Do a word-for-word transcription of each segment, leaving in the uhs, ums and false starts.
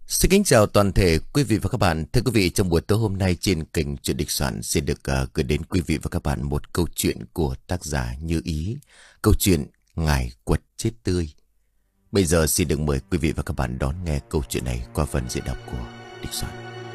Xin kính chào toàn thể quý vị và các bạn. Thưa quý vị, trong buổi tối hôm nay trên kênh Chuyện Địch Soạn sẽ được uh, gửi đến quý vị và các bạn một câu chuyện của tác giả Như Ý. Câu chuyện Ngải Quật Chết Tươi. Bây giờ xin được mời quý vị và các bạn đón nghe câu chuyện này qua phần diễn đọc của Địch Soạn.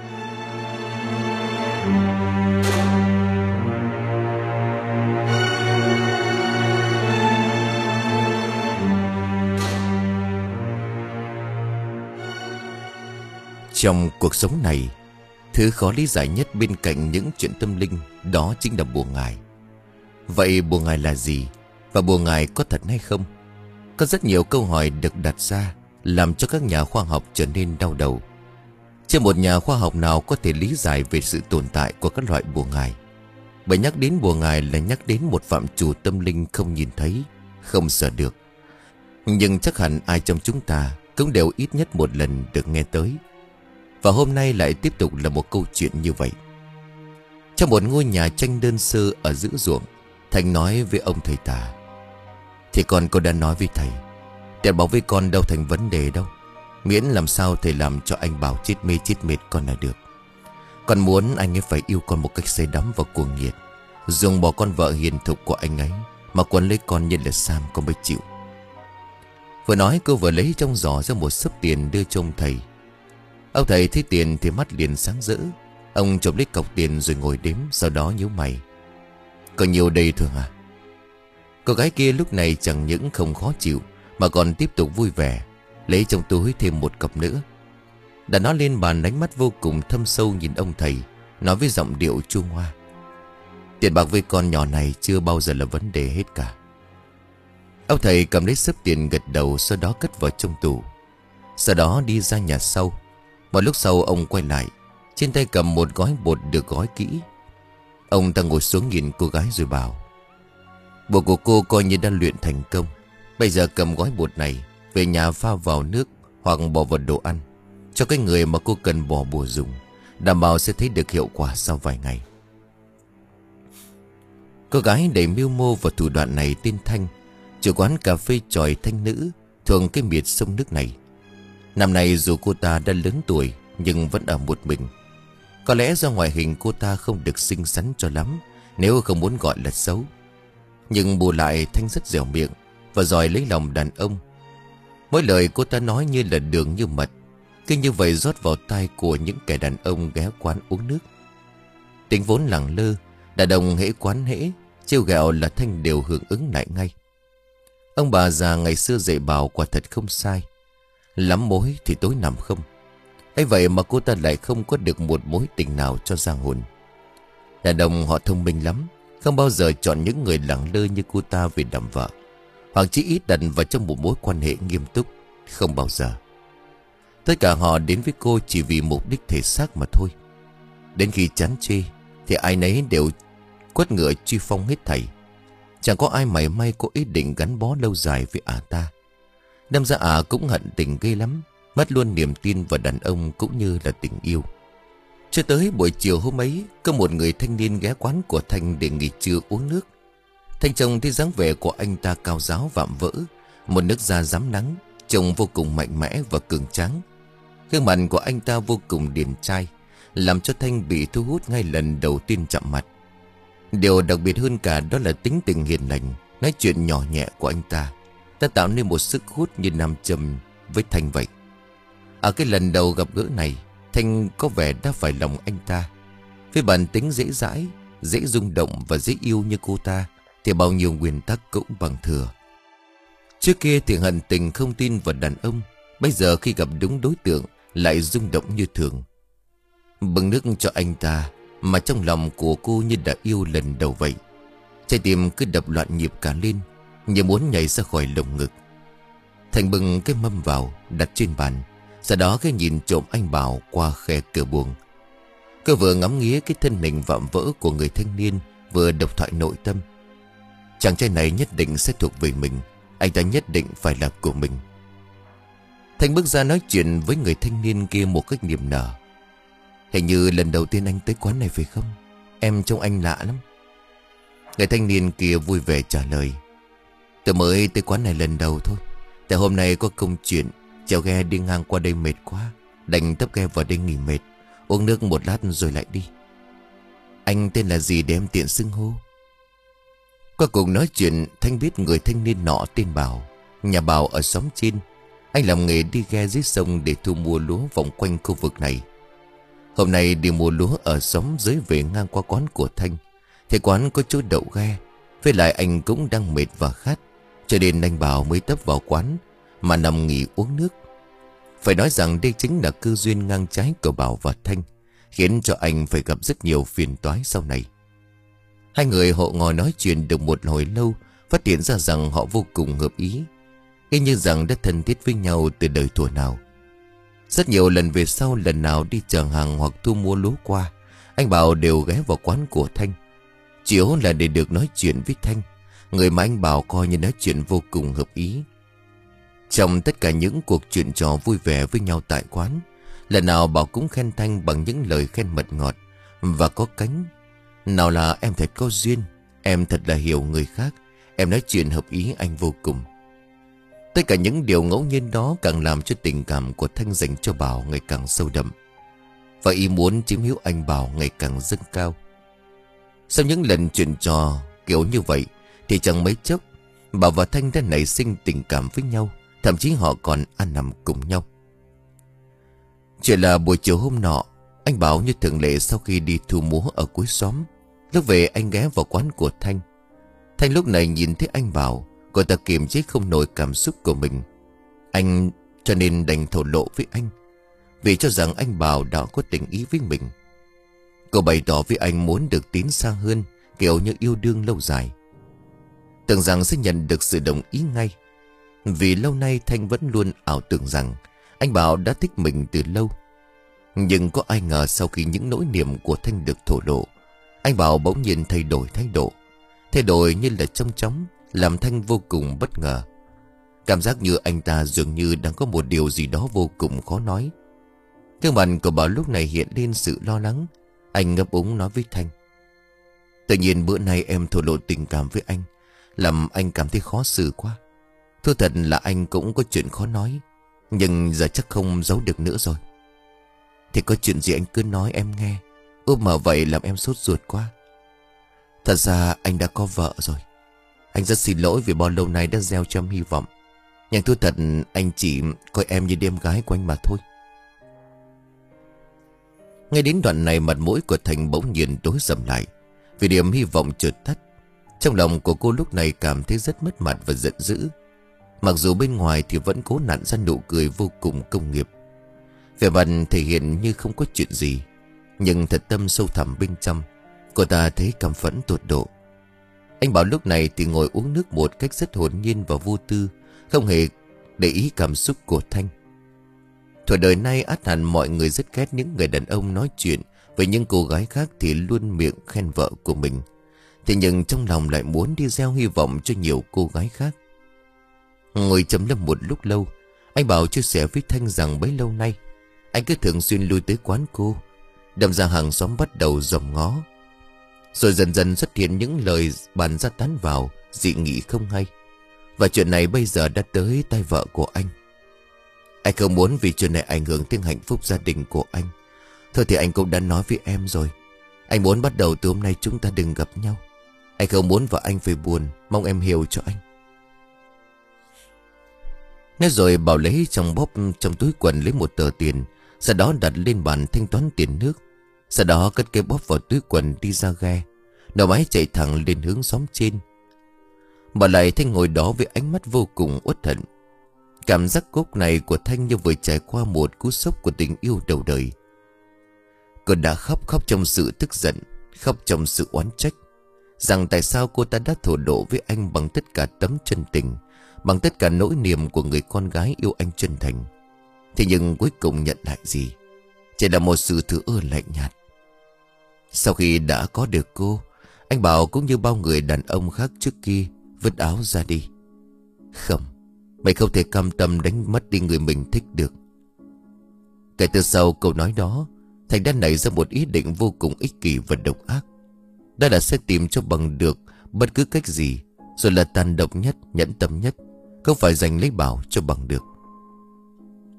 Trong cuộc sống này, thứ khó lý giải nhất bên cạnh những chuyện tâm linh đó chính là bùa ngải. Vậy bùa ngải là gì? Và bùa ngải có thật hay không? Có rất nhiều câu hỏi được đặt ra, làm cho các nhà khoa học trở nên đau đầu. Chưa một nhà khoa học nào có thể lý giải về sự tồn tại của các loại bùa ngải. Bởi nhắc đến bùa ngải là nhắc đến một phạm trù tâm linh không nhìn thấy, không sợ được. Nhưng chắc hẳn ai trong chúng ta cũng đều ít nhất một lần được nghe tới. Và hôm nay lại tiếp tục là một câu chuyện như vậy. Trong một ngôi nhà tranh đơn sơ ở giữa ruộng, Thành nói với ông thầy tà: "Thì con cô đã nói với thầy, để bảo với con đâu thành vấn đề đâu. Miễn làm sao thầy làm cho anh Bảo chết mê chết mệt con là được. Con muốn anh ấy phải yêu con một cách say đắm và cuồng nhiệt, dùng bỏ con vợ hiền thục của anh ấy mà quấn lấy con như là Sam con mới chịu." Vừa nói cô vừa lấy trong giỏ ra một xấp tiền đưa cho ông thầy. Ông thầy thấy tiền thì mắt liền sáng rỡ. Ông chộp lấy cọc tiền rồi ngồi đếm, sau đó nhíu mày: "Có nhiều đây thôi hả?" Cô gái kia lúc này chẳng những không khó chịu mà còn tiếp tục vui vẻ, lấy trong túi thêm một cọc nữa. Đặt nó lên bàn, ánh mắt vô cùng thâm sâu nhìn ông thầy, nói với giọng điệu chua ngoa: "Tiền bạc với con nhỏ này chưa bao giờ là vấn đề hết cả." Ông thầy cầm lấy xấp tiền gật đầu, sau đó cất vào trong tủ. Sau đó đi ra nhà sau. Một lúc sau ông quay lại, trên tay cầm một gói bột được gói kỹ. Ông ta ngồi xuống nhìn cô gái rồi bảo: "Bột của cô coi như đã luyện thành công. Bây giờ cầm gói bột này về nhà pha vào nước hoặc bỏ vào đồ ăn, cho cái người mà cô cần bỏ bùa dùng, đảm bảo sẽ thấy được hiệu quả sau vài ngày." Cô gái đầy mưu mô và thủ đoạn này tên Thanh, chủ quán cà phê chòi Thanh Nữ thường cái miệt sông nước này. Năm nay dù cô ta đã lớn tuổi nhưng vẫn ở một mình. Có lẽ do ngoại hình cô ta không được xinh xắn cho lắm, nếu không muốn gọi là xấu. Nhưng bù lại Thanh rất dẻo miệng và giỏi lấy lòng đàn ông. Mỗi lời cô ta nói như là đường như mật, cứ như vậy rót vào tai của những kẻ đàn ông ghé quán uống nước. Tính vốn lẳng lơ, đàn ông hễ quán hễ trêu ghẹo là Thanh đều hưởng ứng lại ngay. Ông bà già ngày xưa dạy bảo quả thật không sai: lắm mối thì tối nằm không. Ấy vậy mà cô ta lại không có được một mối tình nào cho ra hồn. Đàn ông họ thông minh lắm, không bao giờ chọn những người lẳng lơ như cô ta về làm vợ, hoặc chỉ ít đặt vào trong một mối quan hệ nghiêm túc. Không bao giờ. Tất cả họ đến với cô chỉ vì mục đích thể xác mà thôi. Đến khi chán chê thì ai nấy đều quất ngựa truy phong hết thảy. Chẳng có ai mảy may có ý định gắn bó lâu dài với ả ta. Đâm ra ả cũng hận tình ghê lắm, mất luôn niềm tin vào đàn ông cũng như là tình yêu. Cho tới buổi chiều hôm ấy, có một người thanh niên ghé quán của Thanh để nghỉ trưa uống nước. Thanh trông thấy dáng vẻ của anh ta cao ráo vạm vỡ, một nước da rám nắng, trông vô cùng mạnh mẽ và cường tráng. Gương mặt của anh ta vô cùng điển trai, làm cho Thanh bị thu hút ngay lần đầu tiên chạm mặt. Điều đặc biệt hơn cả đó là tính tình hiền lành, nói chuyện nhỏ nhẹ của anh ta đã tạo nên một sức hút như nam châm với Thanh vậy. Ở cái lần đầu gặp gỡ này, Thanh có vẻ đã phải lòng anh ta. Với bản tính dễ dãi, dễ rung động và dễ yêu như cô ta, thì bao nhiêu nguyên tắc cũng bằng thừa. Trước kia thì hận tình không tin vào đàn ông, bây giờ khi gặp đúng đối tượng lại rung động như thường. Bưng nước cho anh ta mà trong lòng của cô như đã yêu lần đầu vậy. Trái tim cứ đập loạn nhịp cả lên, như muốn nhảy ra khỏi lồng ngực. Thành bưng cái mâm vào đặt trên bàn, sau đó cái nhìn trộm anh Bảo qua khe cửa buồng. Cô vừa ngắm nghía cái thân hình vạm vỡ của người thanh niên, vừa độc thoại nội tâm: chàng trai này nhất định sẽ thuộc về mình, anh ta nhất định phải là của mình. Thành bước ra nói chuyện với người thanh niên kia một cách niềm nở: "Hình như lần đầu tiên anh tới quán này phải không? Em trông anh lạ lắm." Người thanh niên kia vui vẻ trả lời: "Tôi mới tới quán này lần đầu thôi. Tại hôm nay có công chuyện, chèo ghe đi ngang qua đây mệt quá, Đành tấp ghe vào đây nghỉ mệt, uống nước một lát rồi lại đi. Anh tên là gì để em tiện xưng hô? Qua cùng nói chuyện, Thanh biết người thanh niên nọ tên Bảo, nhà Bảo ở xóm trên. Anh làm nghề đi ghe dưới sông để thu mua lúa vòng quanh khu vực này. Hôm nay đi mua lúa ở xóm dưới về ngang qua quán của Thanh. Thì quán có chỗ đậu ghe, với lại anh cũng đang mệt và khát, cho nên anh Bảo mới tấp vào quán mà nằm nghỉ uống nước. Phải nói rằng đây chính là cơ duyên ngang trái của Bảo và Thanh, khiến cho anh phải gặp rất nhiều phiền toái sau này. Hai người họ ngồi nói chuyện được một hồi lâu, phát hiện ra rằng họ vô cùng hợp ý, y như rằng đã thân thiết với nhau từ đời thuở nào. Rất nhiều lần về sau, lần nào đi chở hàng hoặc thu mua lúa qua, anh Bảo đều ghé vào quán của Thanh, chủ yếu là để được nói chuyện với Thanh, người mà anh Bảo coi như nói chuyện vô cùng hợp ý. Trong tất cả những cuộc chuyện trò vui vẻ với nhau tại quán, lần nào Bảo cũng khen Thanh bằng những lời khen mật ngọt và có cánh. Nào là em thật có duyên, em thật là hiểu người khác, em nói chuyện hợp ý anh vô cùng. Tất cả những điều ngẫu nhiên đó càng làm cho tình cảm của Thanh dành cho Bảo ngày càng sâu đậm, và ý muốn chiếm hữu anh Bảo ngày càng dâng cao. Sau những lần chuyện trò kiểu như vậy thì chẳng mấy chốc Bảo và Thanh đã nảy sinh tình cảm với nhau, thậm chí họ còn ăn nằm cùng nhau. Chuyện là buổi chiều hôm nọ, anh Bảo như thường lệ sau khi đi thu múa ở cuối xóm, lúc về anh ghé vào quán của Thanh. Thanh lúc này nhìn thấy anh Bảo, cô ta kiềm chế không nổi cảm xúc của mình. Anh cho nên đành thổ lộ với anh, vì cho rằng anh Bảo đã có tình ý với mình. Cô bày tỏ với anh muốn được tiến xa hơn, kiểu như yêu đương lâu dài. Tưởng rằng sẽ nhận được sự đồng ý ngay, vì lâu nay Thanh vẫn luôn ảo tưởng rằng anh Bảo đã thích mình từ lâu. Nhưng có ai ngờ sau khi những nỗi niềm của Thanh được thổ lộ, anh Bảo bỗng nhiên thay đổi thái độ. Thay đổi như là chong chóng, làm Thanh vô cùng bất ngờ. Cảm giác như anh ta dường như đang có một điều gì đó vô cùng khó nói. Gương mặt của Bảo lúc này hiện lên sự lo lắng. Anh ngập úng nói với Thanh: Tự nhiên bữa nay em thổ lộ tình cảm với anh, làm anh cảm thấy khó xử quá. Thú thật là anh cũng có chuyện khó nói, nhưng giờ chắc không giấu được nữa rồi. Thì có chuyện gì anh cứ nói em nghe, úp mở vậy làm em sốt ruột quá. Thật ra anh đã có vợ rồi. Anh rất xin lỗi vì bao lâu nay đã gieo cho em hy vọng, nhưng thú thật anh chỉ coi em như em gái của anh mà thôi. Ngay đến đoạn này, mặt mũi của Thành bỗng nhiên tối sầm lại, vì điểm hy vọng chợt tắt. Trong lòng của cô lúc này cảm thấy rất mất mặt và giận dữ. Mặc dù bên ngoài thì vẫn cố nặn ra nụ cười vô cùng công nghiệp, vẻ mặt thể hiện như không có chuyện gì, nhưng thật tâm sâu thẳm bên trong cô ta thấy căm phẫn tột độ. Anh Bảo lúc này thì ngồi uống nước một cách rất hồn nhiên và vô tư, không hề để ý cảm xúc của Thanh. Thuở đời nay ắt hẳn mọi người rất ghét những người đàn ông nói chuyện với những cô gái khác thì luôn miệng khen vợ của mình, thế nhưng trong lòng lại muốn đi gieo hy vọng cho nhiều cô gái khác. Ngồi trầm ngâm một lúc lâu, anh Bảo chia sẻ với Thanh rằng bấy lâu nay anh cứ thường xuyên lui tới quán cô, đâm ra hàng xóm bắt đầu dòm ngó. Rồi dần dần xuất hiện những lời bàn ra tán vào, dị nghị không hay. Và chuyện này bây giờ đã tới tai vợ của anh. Anh không muốn vì chuyện này ảnh hưởng đến hạnh phúc gia đình của anh. Thôi thì anh cũng đã nói với em rồi, anh muốn bắt đầu từ hôm nay chúng ta đừng gặp nhau. Anh không muốn vợ anh phải buồn, mong em hiểu cho anh. Nghe rồi Bảo lấy trong bóp trong túi quần lấy một tờ tiền, sau đó đặt lên bàn thanh toán tiền nước. Sau đó cất cái bóp vào túi quần đi ra ghe, đầu máy chạy thẳng lên hướng xóm trên. Bà lại Thanh ngồi đó với ánh mắt vô cùng uất hận. Cảm giác cốt này của Thanh như vừa trải qua một cú sốc của tình yêu đầu đời. Cô đã khóc khóc trong sự tức giận, khóc trong sự oán trách, rằng tại sao cô ta đã thổ lộ với anh bằng tất cả tấm chân tình, bằng tất cả nỗi niềm của người con gái yêu anh chân thành. Thế nhưng cuối cùng nhận lại gì? Chỉ là một sự thứ ơ lạnh nhạt. Sau khi đã có được cô, anh Bảo cũng như bao người đàn ông khác trước kia vứt áo ra đi. Không, mày không thể cam tâm đánh mất đi người mình thích được. Kể từ sau câu nói đó, Thành đã nảy ra một ý định vô cùng ích kỷ và độc ác. Đó là sẽ tìm cho bằng được bất cứ cách gì, rồi là tàn độc nhất, nhẫn tâm nhất, không phải giành lấy Bảo cho bằng được.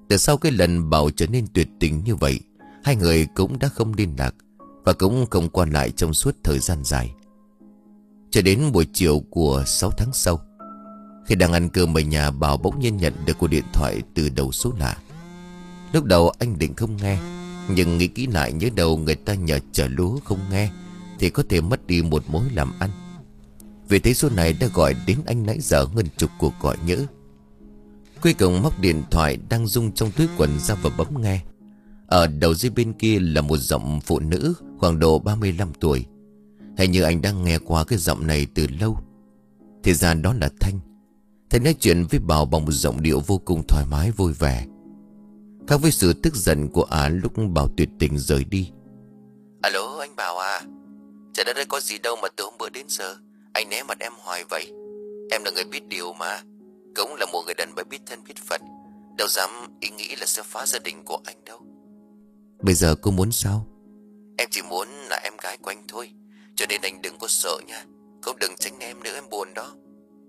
Từ sau cái lần Bảo trở nên tuyệt tình như vậy, hai người cũng đã không liên lạc và cũng không qua lại trong suốt thời gian dài. Cho đến buổi chiều của sáu tháng sau, khi đang ăn cơm ở nhà, Bảo bỗng nhiên nhận được cuộc điện thoại từ đầu số lạ. Lúc đầu anh định không nghe, nhưng nghĩ kỹ lại nhớ đầu người ta nhờ chở lúa không nghe thì có thể mất đi một mối làm ăn. Vì thế số này đã gọi đến anh nãy giờ hơn chục cuộc gọi nhỡ. Cuối cùng móc điện thoại đang rung trong túi quần ra và bấm nghe. Ở đầu dây bên kia là một giọng phụ nữ khoảng độ ba mươi lăm tuổi. Hình như anh đang nghe qua cái giọng này từ lâu. Thì ra đó là Thanh. Thanh nói chuyện với Bảo bằng một giọng điệu vô cùng thoải mái vui vẻ, khác với sự tức giận của ả lúc Bảo tuyệt tình rời đi. Alo anh Bảo à, trời đất ơi, có gì đâu mà từ hôm bữa đến giờ anh né mặt em hoài vậy. Em là người biết điều mà, cũng là một người đàn bà biết thân biết phận, đâu dám ý nghĩ là sẽ phá gia đình của anh đâu. Bây giờ cô muốn sao? Em chỉ muốn là em gái của anh thôi, cho nên anh đừng có sợ nha. Cũng đừng tránh em nữa, em buồn đó.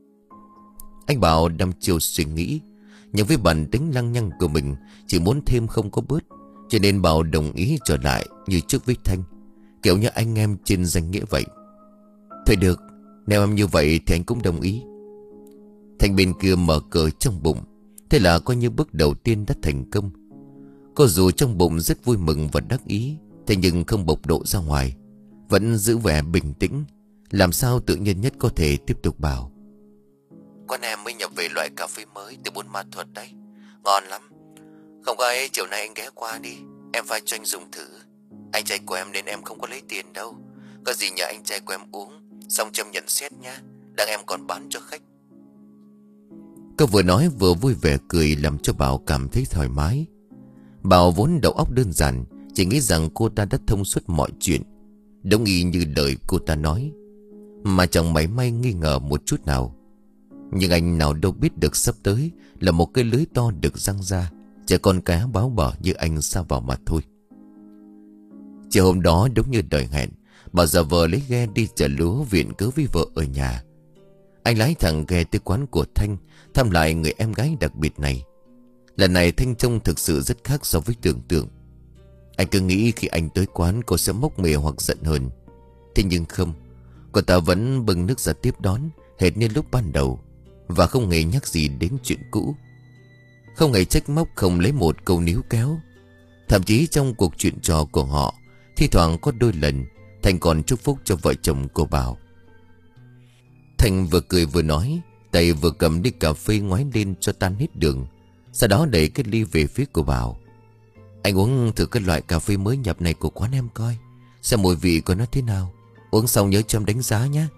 Anh Bảo đăm chiều suy nghĩ, nhưng với bản tính lăng nhăng của mình, chỉ muốn thêm không có bớt, cho nên Bảo đồng ý trở lại như trước với Thanh, kiểu như anh em trên danh nghĩa vậy. Thôi được, nếu em như vậy thì anh cũng đồng ý. Thanh bên kia mở cờ trong bụng, thế là coi như bước đầu tiên đã thành công. Cô dù trong bụng rất vui mừng và đắc ý, thế nhưng không bộc lộ ra ngoài, vẫn giữ vẻ bình tĩnh, làm sao tự nhiên nhất có thể tiếp tục bảo. Con em mới nhập về loại cà phê mới từ Buôn Ma Thuột đấy, ngon lắm. Không có ấy, chiều nay anh ghé qua đi, em pha cho anh dùng thử. Anh trai của em nên em không có lấy tiền đâu, có gì nhờ anh trai của em uống, xong cho em nhận xét nhá, đang em còn bán cho khách. Cô vừa nói vừa vui vẻ cười, làm cho Bảo cảm thấy thoải mái. Bảo vốn đầu óc đơn giản, chỉ nghĩ rằng cô ta đã thông suốt mọi chuyện, đúng y như lời cô ta nói, mà chẳng mảy may nghi ngờ một chút nào. Nhưng anh nào đâu biết được sắp tới là một cái lưới to được giăng ra, chỉ con cá báo bờ như anh sa vào mà thôi. Chiều hôm đó đúng như đời hẹn, Bảo giả vờ lấy ghe đi chở lúa viện cớ với vợ ở nhà. Anh lái thẳng ghe tới quán của Thanh, thăm lại người em gái đặc biệt này. Lần này Thanh trông thực sự rất khác so với tưởng tượng. Anh cứ nghĩ khi anh tới quán cô sẽ mốc mề hoặc giận hờn. Thế nhưng không, cô ta vẫn bưng nước ra tiếp đón hệt như lúc ban đầu, và không hề nhắc gì đến chuyện cũ, không hề trách móc, không lấy một câu níu kéo. Thậm chí trong cuộc chuyện trò của họ, thi thoảng có đôi lần Thành còn chúc phúc cho vợ chồng cô Bảo. Thành vừa cười vừa nói, tay vừa cầm ly cà phê ngoái lên cho tan hết đường, sau đó đẩy cái ly về phía cô Bảo. Anh uống thử cái loại cà phê mới nhập này của quán em coi, xem mùi vị của nó thế nào. Uống xong nhớ cho em đánh giá nhé.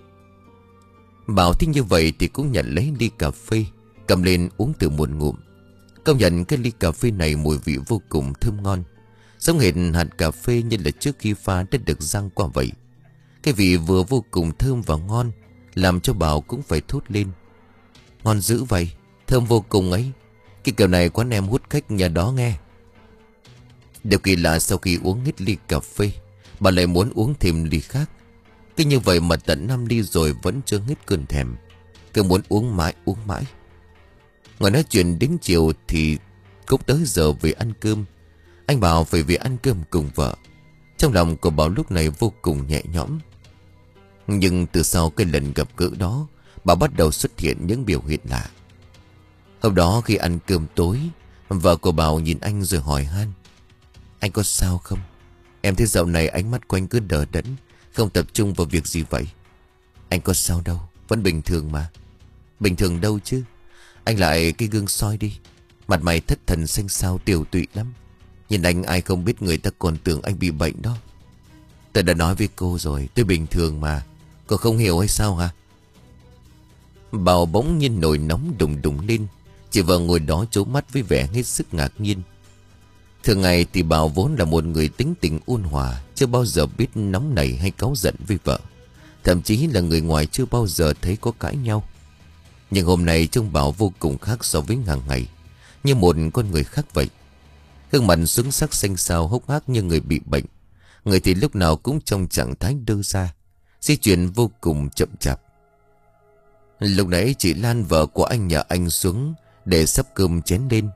Bảo thích như vậy thì cũng nhận lấy ly cà phê, cầm lên uống từ một ngụm. Công nhận cái ly cà phê này mùi vị vô cùng thơm ngon, giống hệt hạt cà phê như là trước khi pha đã được rang qua vậy. Cái vị vừa vô cùng thơm và ngon, làm cho Bảo cũng phải thốt lên. Ngon dữ vậy, thơm vô cùng ấy. Cái kiểu này quán em hút khách nhà đó nghe. Điều kỳ lạ, sau khi uống hết ly cà phê, bà lại muốn uống thêm ly khác. Cứ như vậy mà tận năm ly rồi vẫn chưa hết cơn thèm, cứ muốn uống mãi uống mãi. Ngồi nói chuyện đến chiều thì cũng tới giờ về ăn cơm. Anh Bảo phải về ăn cơm cùng vợ. Trong lòng của Bảo lúc này vô cùng nhẹ nhõm. Nhưng từ sau cái lần gặp gỡ đó, Bảo bắt đầu xuất hiện những biểu hiện lạ. Hôm đó khi ăn cơm tối, vợ của Bảo nhìn anh rồi hỏi han: Anh có sao không? Em thấy dạo này ánh mắt của anh cứ đờ đẫn, không tập trung vào việc gì vậy? Anh có sao đâu, vẫn bình thường mà. Bình thường đâu chứ, anh lại cái gương soi đi, mặt mày thất thần xanh xao tiều tụy lắm. Nhìn anh ai không biết người ta còn tưởng anh bị bệnh đó. Tôi đã nói với cô rồi, tôi bình thường mà. Cô không hiểu hay sao hả? Bảo bỗng nhiên nổi nóng đùng đùng lên. Chị vợ ngồi đó trố mắt với vẻ hết sức ngạc nhiên. Thường ngày thì Bảo vốn là một người tính tình ôn hòa, chưa bao giờ biết nóng nảy hay cáu giận với vợ. Thậm chí là người ngoài chưa bao giờ thấy có cãi nhau. Nhưng hôm nay trông Bảo vô cùng khác so với hàng ngày, như một con người khác vậy. Gương mặt xuống sắc xanh xao hốc hác như người bị bệnh. Người thì lúc nào cũng trong trạng thái đơ ra, di chuyển vô cùng chậm chạp. Lúc nãy chị Lan vợ của anh nhờ anh xuống để sắp cơm chén lên.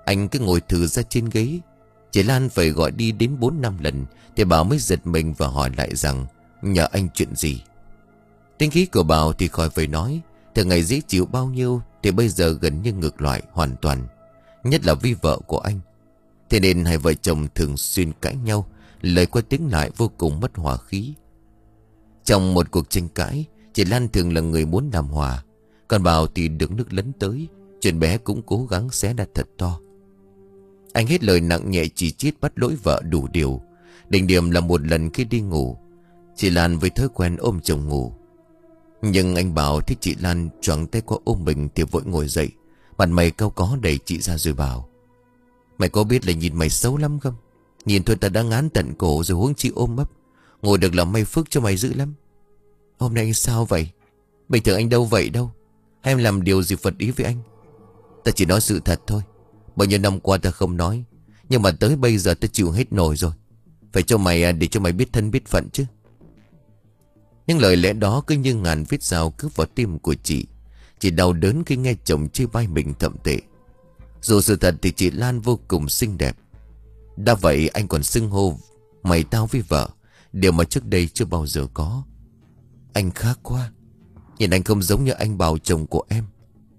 Anh cứ ngồi thử ra trên ghế. Chị Lan phải gọi đi đến bốn năm lần thì Bảo mới giật mình và hỏi lại rằng nhờ anh chuyện gì. Tính khí của Bảo thì khỏi phải nói. Từ ngày dễ chịu bao nhiêu thì bây giờ gần như ngược lại hoàn toàn. Nhất là vì vợ của anh. Thế nên hai vợ chồng thường xuyên cãi nhau, lời qua tiếng lại vô cùng mất hòa khí. Trong một cuộc tranh cãi, chị Lan thường là người muốn làm hòa, còn Bảo thì được nước lấn tới. Chuyện bé cũng cố gắng xé ra thật to. Anh hết lời nặng nhẹ chỉ trích bắt lỗi vợ đủ điều. Đỉnh điểm là một lần khi đi ngủ, chị Lan với thói quen ôm chồng ngủ. Nhưng anh Bảo thấy chị Lan choàng tay qua ôm mình thì vội ngồi dậy, mặt mày cau có đẩy chị ra rồi bảo: Mày có biết là nhìn mày xấu lắm không? Nhìn thôi ta đã ngán tận cổ rồi, huống chi ôm ấp. Ngồi được là may phước cho mày dữ lắm. Hôm nay anh sao vậy? Bình thường anh đâu vậy đâu. Hay em làm điều gì phật ý với anh? Ta chỉ nói sự thật thôi. Bao nhiêu năm qua ta không nói, nhưng mà tới bây giờ ta chịu hết nổi rồi. Phải cho mày để cho mày biết thân biết phận chứ. Nhưng lời lẽ đó cứ như ngàn vết dao cướp vào tim của chị. Chị đau đớn khi nghe chồng chê bai mình thậm tệ. Dù sự thật thì chị Lan vô cùng xinh đẹp. Đã vậy anh còn xưng hô mày tao với vợ, điều mà trước đây chưa bao giờ có. Anh khác quá. Nhìn anh không giống như anh Bảo chồng của em.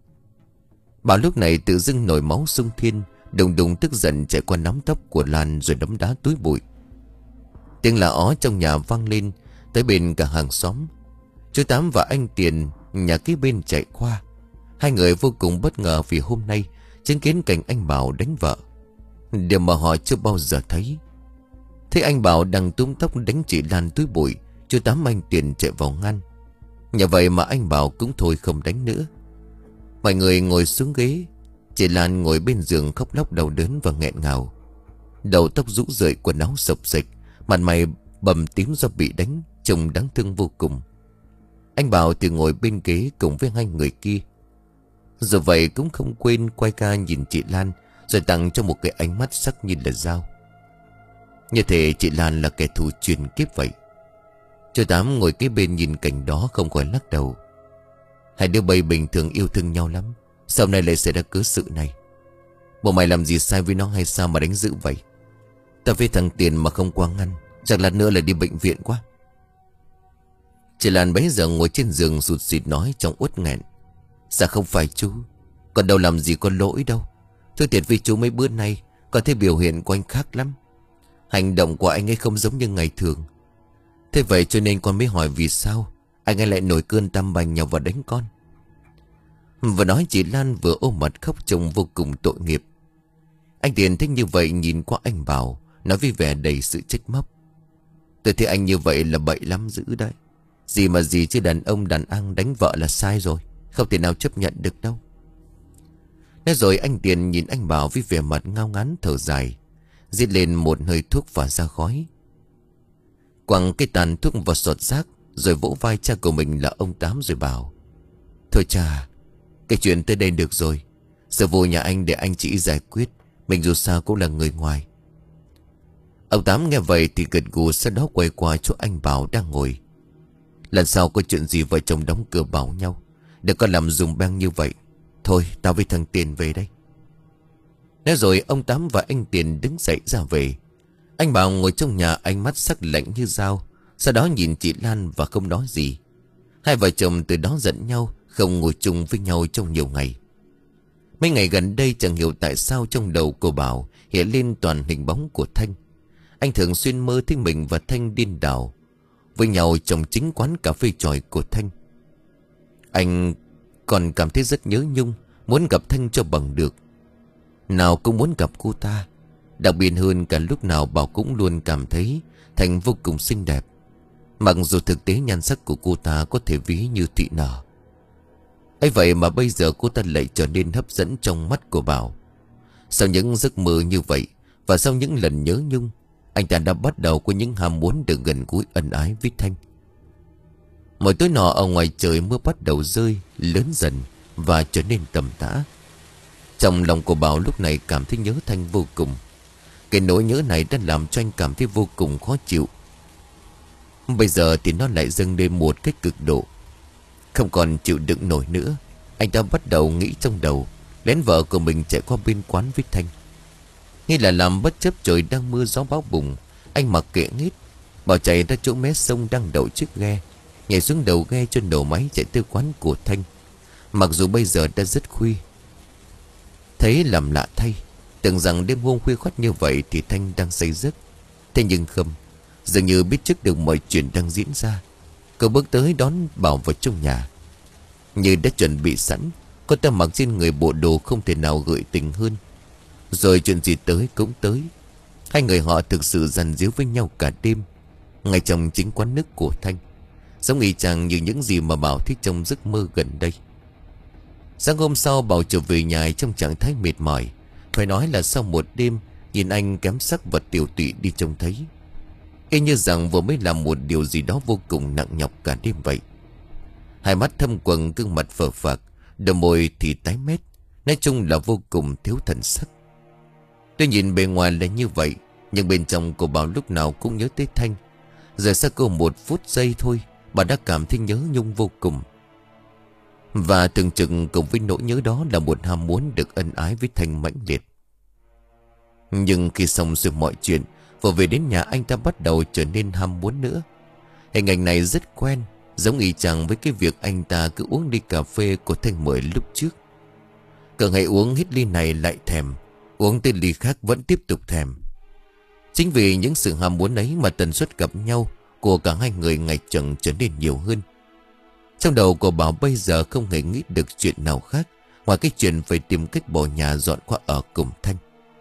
Bảo lúc này tự dưng nổi máu sung thiên, đùng đùng tức giận chạy qua nắm tóc của Lan rồi đấm đá túi bụi. Tiếng la ó trong nhà vang lên tới bên cả hàng xóm. Chú Tám và anh Tiền nhà kế bên chạy qua. Hai người vô cùng bất ngờ vì hôm nay chứng kiến cảnh anh Bảo đánh vợ, điều mà họ chưa bao giờ thấy. Thấy anh Bảo đang túm tóc đánh chị Lan túi bụi, chú Tám anh Tiền chạy vào ngăn. Nhờ vậy mà anh Bảo cũng thôi không đánh nữa. Mọi người ngồi xuống ghế. Chị Lan ngồi bên giường khóc lóc đau đớn và nghẹn ngào. Đầu tóc rũ rượi, quần áo xộc xệch, mặt mày bầm tím do bị đánh, trông đáng thương vô cùng. Anh Bảo thì ngồi bên ghế cùng với hai người kia. Dù vậy cũng không quên quay ca nhìn chị Lan, rồi tặng cho một cái ánh mắt sắc như là dao. Như thể chị Lan là kẻ thù truyền kiếp vậy. Chú Tám ngồi kế bên nhìn cảnh đó không khỏi lắc đầu. Hai đứa bay bình thường yêu thương nhau lắm, sao hôm nay lại xảy ra cớ sự này? Bộ mày làm gì sai với nó hay sao mà đánh dữ vậy? Ta với thằng Tiền mà không qua ngăn, chắc lát nữa là đi bệnh viện quá. Chị Lan bấy giờ ngồi trên giường sụt sịt nói trong uất nghẹn: Dạ không phải chú, con đâu làm gì có lỗi đâu. Thưa thiệt với chú, mấy bữa nay con thấy biểu hiện của anh khác lắm. Hành động của anh ấy không giống như ngày thường. Thế vậy cho nên con mới hỏi vì sao anh ấy lại nổi cơn tam bành nhào vào đánh con. Vừa nói chị Lan vừa ôm mặt khóc trông vô cùng tội nghiệp. Anh Tiền thích như vậy nhìn qua anh Bảo, nói với vẻ đầy sự trách móc: Tôi thấy anh như vậy là bậy lắm dữ đấy. Gì mà gì chứ đàn ông đàn ăn đánh vợ là sai rồi, không thể nào chấp nhận được đâu. Nói rồi anh Tiền nhìn anh Bảo với vẻ mặt ngao ngán thở dài, giết lên một hơi thuốc và ra khói. Quăng cái tàn thuốc vào sọt rác, rồi vỗ vai cha của mình là ông Tám rồi bảo: Thôi cha, cái chuyện tới đây được rồi. Giờ vô nhà anh để anh chị giải quyết. Mình dù sao cũng là người ngoài. Ông Tám nghe vậy thì gật gù, sau đó quay qua chỗ anh Bảo đang ngồi. Lần sau có chuyện gì vợ chồng đóng cửa bảo nhau, đừng có làm dùng beng như vậy. Thôi tao với thằng Tiền về đây. Nói rồi ông Tám và anh Tiền đứng dậy ra về. Anh Bảo ngồi trong nhà, ánh mắt sắc lạnh như dao, sau đó nhìn chị Lan và không nói gì. Hai vợ chồng từ đó giận nhau, không ngồi chung với nhau trong nhiều ngày. Mấy ngày gần đây chẳng hiểu tại sao trong đầu của Bảo hiện lên toàn hình bóng của Thanh. Anh thường xuyên mơ thấy mình và Thanh điên đảo với nhau trong chính quán cà phê chòi của Thanh. Anh còn cảm thấy rất nhớ Nhung, muốn gặp Thanh cho bằng được. Nào cũng muốn gặp cô ta. Đặc biệt hơn cả lúc nào Bảo cũng luôn cảm thấy Thanh vô cùng xinh đẹp, mặc dù thực tế nhan sắc của cô ta có thể ví như thị nở. ấy vậy mà bây giờ cô ta lại trở nên hấp dẫn trong mắt của Bảo. Sau những giấc mơ như vậy và sau những lần nhớ Nhung, anh ta đã bắt đầu có những ham muốn được gần gũi ân ái với Thanh. Mỗi tối nọ ở ngoài trời mưa bắt đầu rơi lớn dần và trở nên tầm tã. Trong lòng của Bảo lúc này cảm thấy nhớ Thanh vô cùng. Cái nỗi nhớ này đã làm cho anh cảm thấy vô cùng khó chịu. Bây giờ thì nó lại dâng lên một cách cực độ. Không còn chịu đựng nổi nữa, anh ta bắt đầu nghĩ trong đầu lén vợ của mình chạy qua bên quán với Thanh. Nghĩ là làm bất chấp trời đang mưa gió bão bùng, anh mặc kệ nghít, Bảo chạy ra chỗ mé sông đang đậu chiếc ghe, nhảy xuống đầu ghe cho nổ máy chạy tới quán của Thanh. Mặc dù bây giờ đã rất khuya. Thấy làm lạ thay, tưởng rằng đêm hôm khuya khoắt như vậy thì Thanh đang say giấc. Thế nhưng không, dường như biết trước được mọi chuyện đang diễn ra. Cậu bước tới đón Bảo vào trong nhà. Như đã chuẩn bị sẵn, cô ta mặc trên người bộ đồ không thể nào gợi tình hơn. Rồi chuyện gì tới cũng tới. Hai người họ thực sự dằn díu với nhau cả đêm, ngay trong chính quán nước của Thanh, giống y chang như những gì mà Bảo thấy trong giấc mơ gần đây. Sáng hôm sau, Bảo trở về nhà trong trạng thái mệt mỏi. Phải nói là sau một đêm, nhìn anh kém sắc và tiểu tụy đi trông thấy, y như rằng vừa mới làm một điều gì đó vô cùng nặng nhọc cả đêm vậy. Hai mắt thâm quầng, gương mặt phờ phạc, đôi môi thì tái mét, nói chung là vô cùng thiếu thần sắc. Tôi nhìn bề ngoài là như vậy, nhưng bên trong của Bảo lúc nào cũng nhớ tới Thanh. Giờ sau cô một phút giây thôi, bà đã cảm thấy nhớ nhung vô cùng. Và thường chừng cùng với nỗi nhớ đó là một ham muốn được ân ái với Thanh mãnh liệt. Nhưng khi xong rồi mọi chuyện, vừa về đến nhà anh ta bắt đầu trở nên ham muốn nữa. Hình ảnh này rất quen, giống y chang với cái việc anh ta cứ uống ly cà phê của Thanh mời lúc trước. Cậu hãy uống hết ly này lại thèm, uống tới ly khác vẫn tiếp tục thèm. Chính vì những sự ham muốn ấy mà tần suất gặp nhau của cả hai người ngày chừng trở nên nhiều hơn. Trong đầu của Bảo bây giờ không hề nghĩ được chuyện nào khác ngoài cái chuyện phải tìm cách bỏ nhà dọn qua ở cùng Thanh.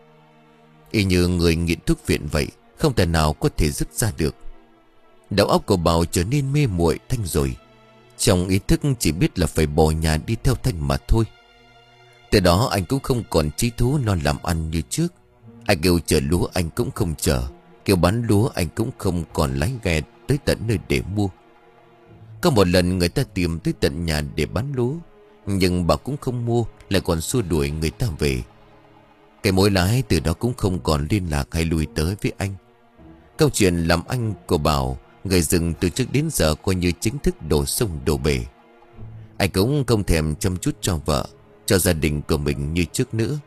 Y như người nghiện thuốc viện vậy, không thể nào có thể dứt ra được. Đầu óc của Bảo trở nên mê muội Thanh rồi. Trong ý thức chỉ biết là phải bỏ nhà đi theo Thanh mà thôi. Từ đó anh cũng không còn chí thú lo làm ăn như trước. Anh kêu chở lúa anh cũng không chở, kêu bán lúa anh cũng không còn lái ghe tới tận nơi để mua. Có một lần người ta tìm tới tận nhà để bán lúa, nhưng Bảo cũng không mua, lại còn xua đuổi người ta về. Cái mối lái từ đó cũng không còn liên lạc hay lui tới với anh. Câu chuyện làm anh của Bảo người dừng từ trước đến giờ coi như chính thức đổ sông đổ bể. Anh cũng không thèm chăm chút cho vợ, cho gia đình của mình như trước nữa,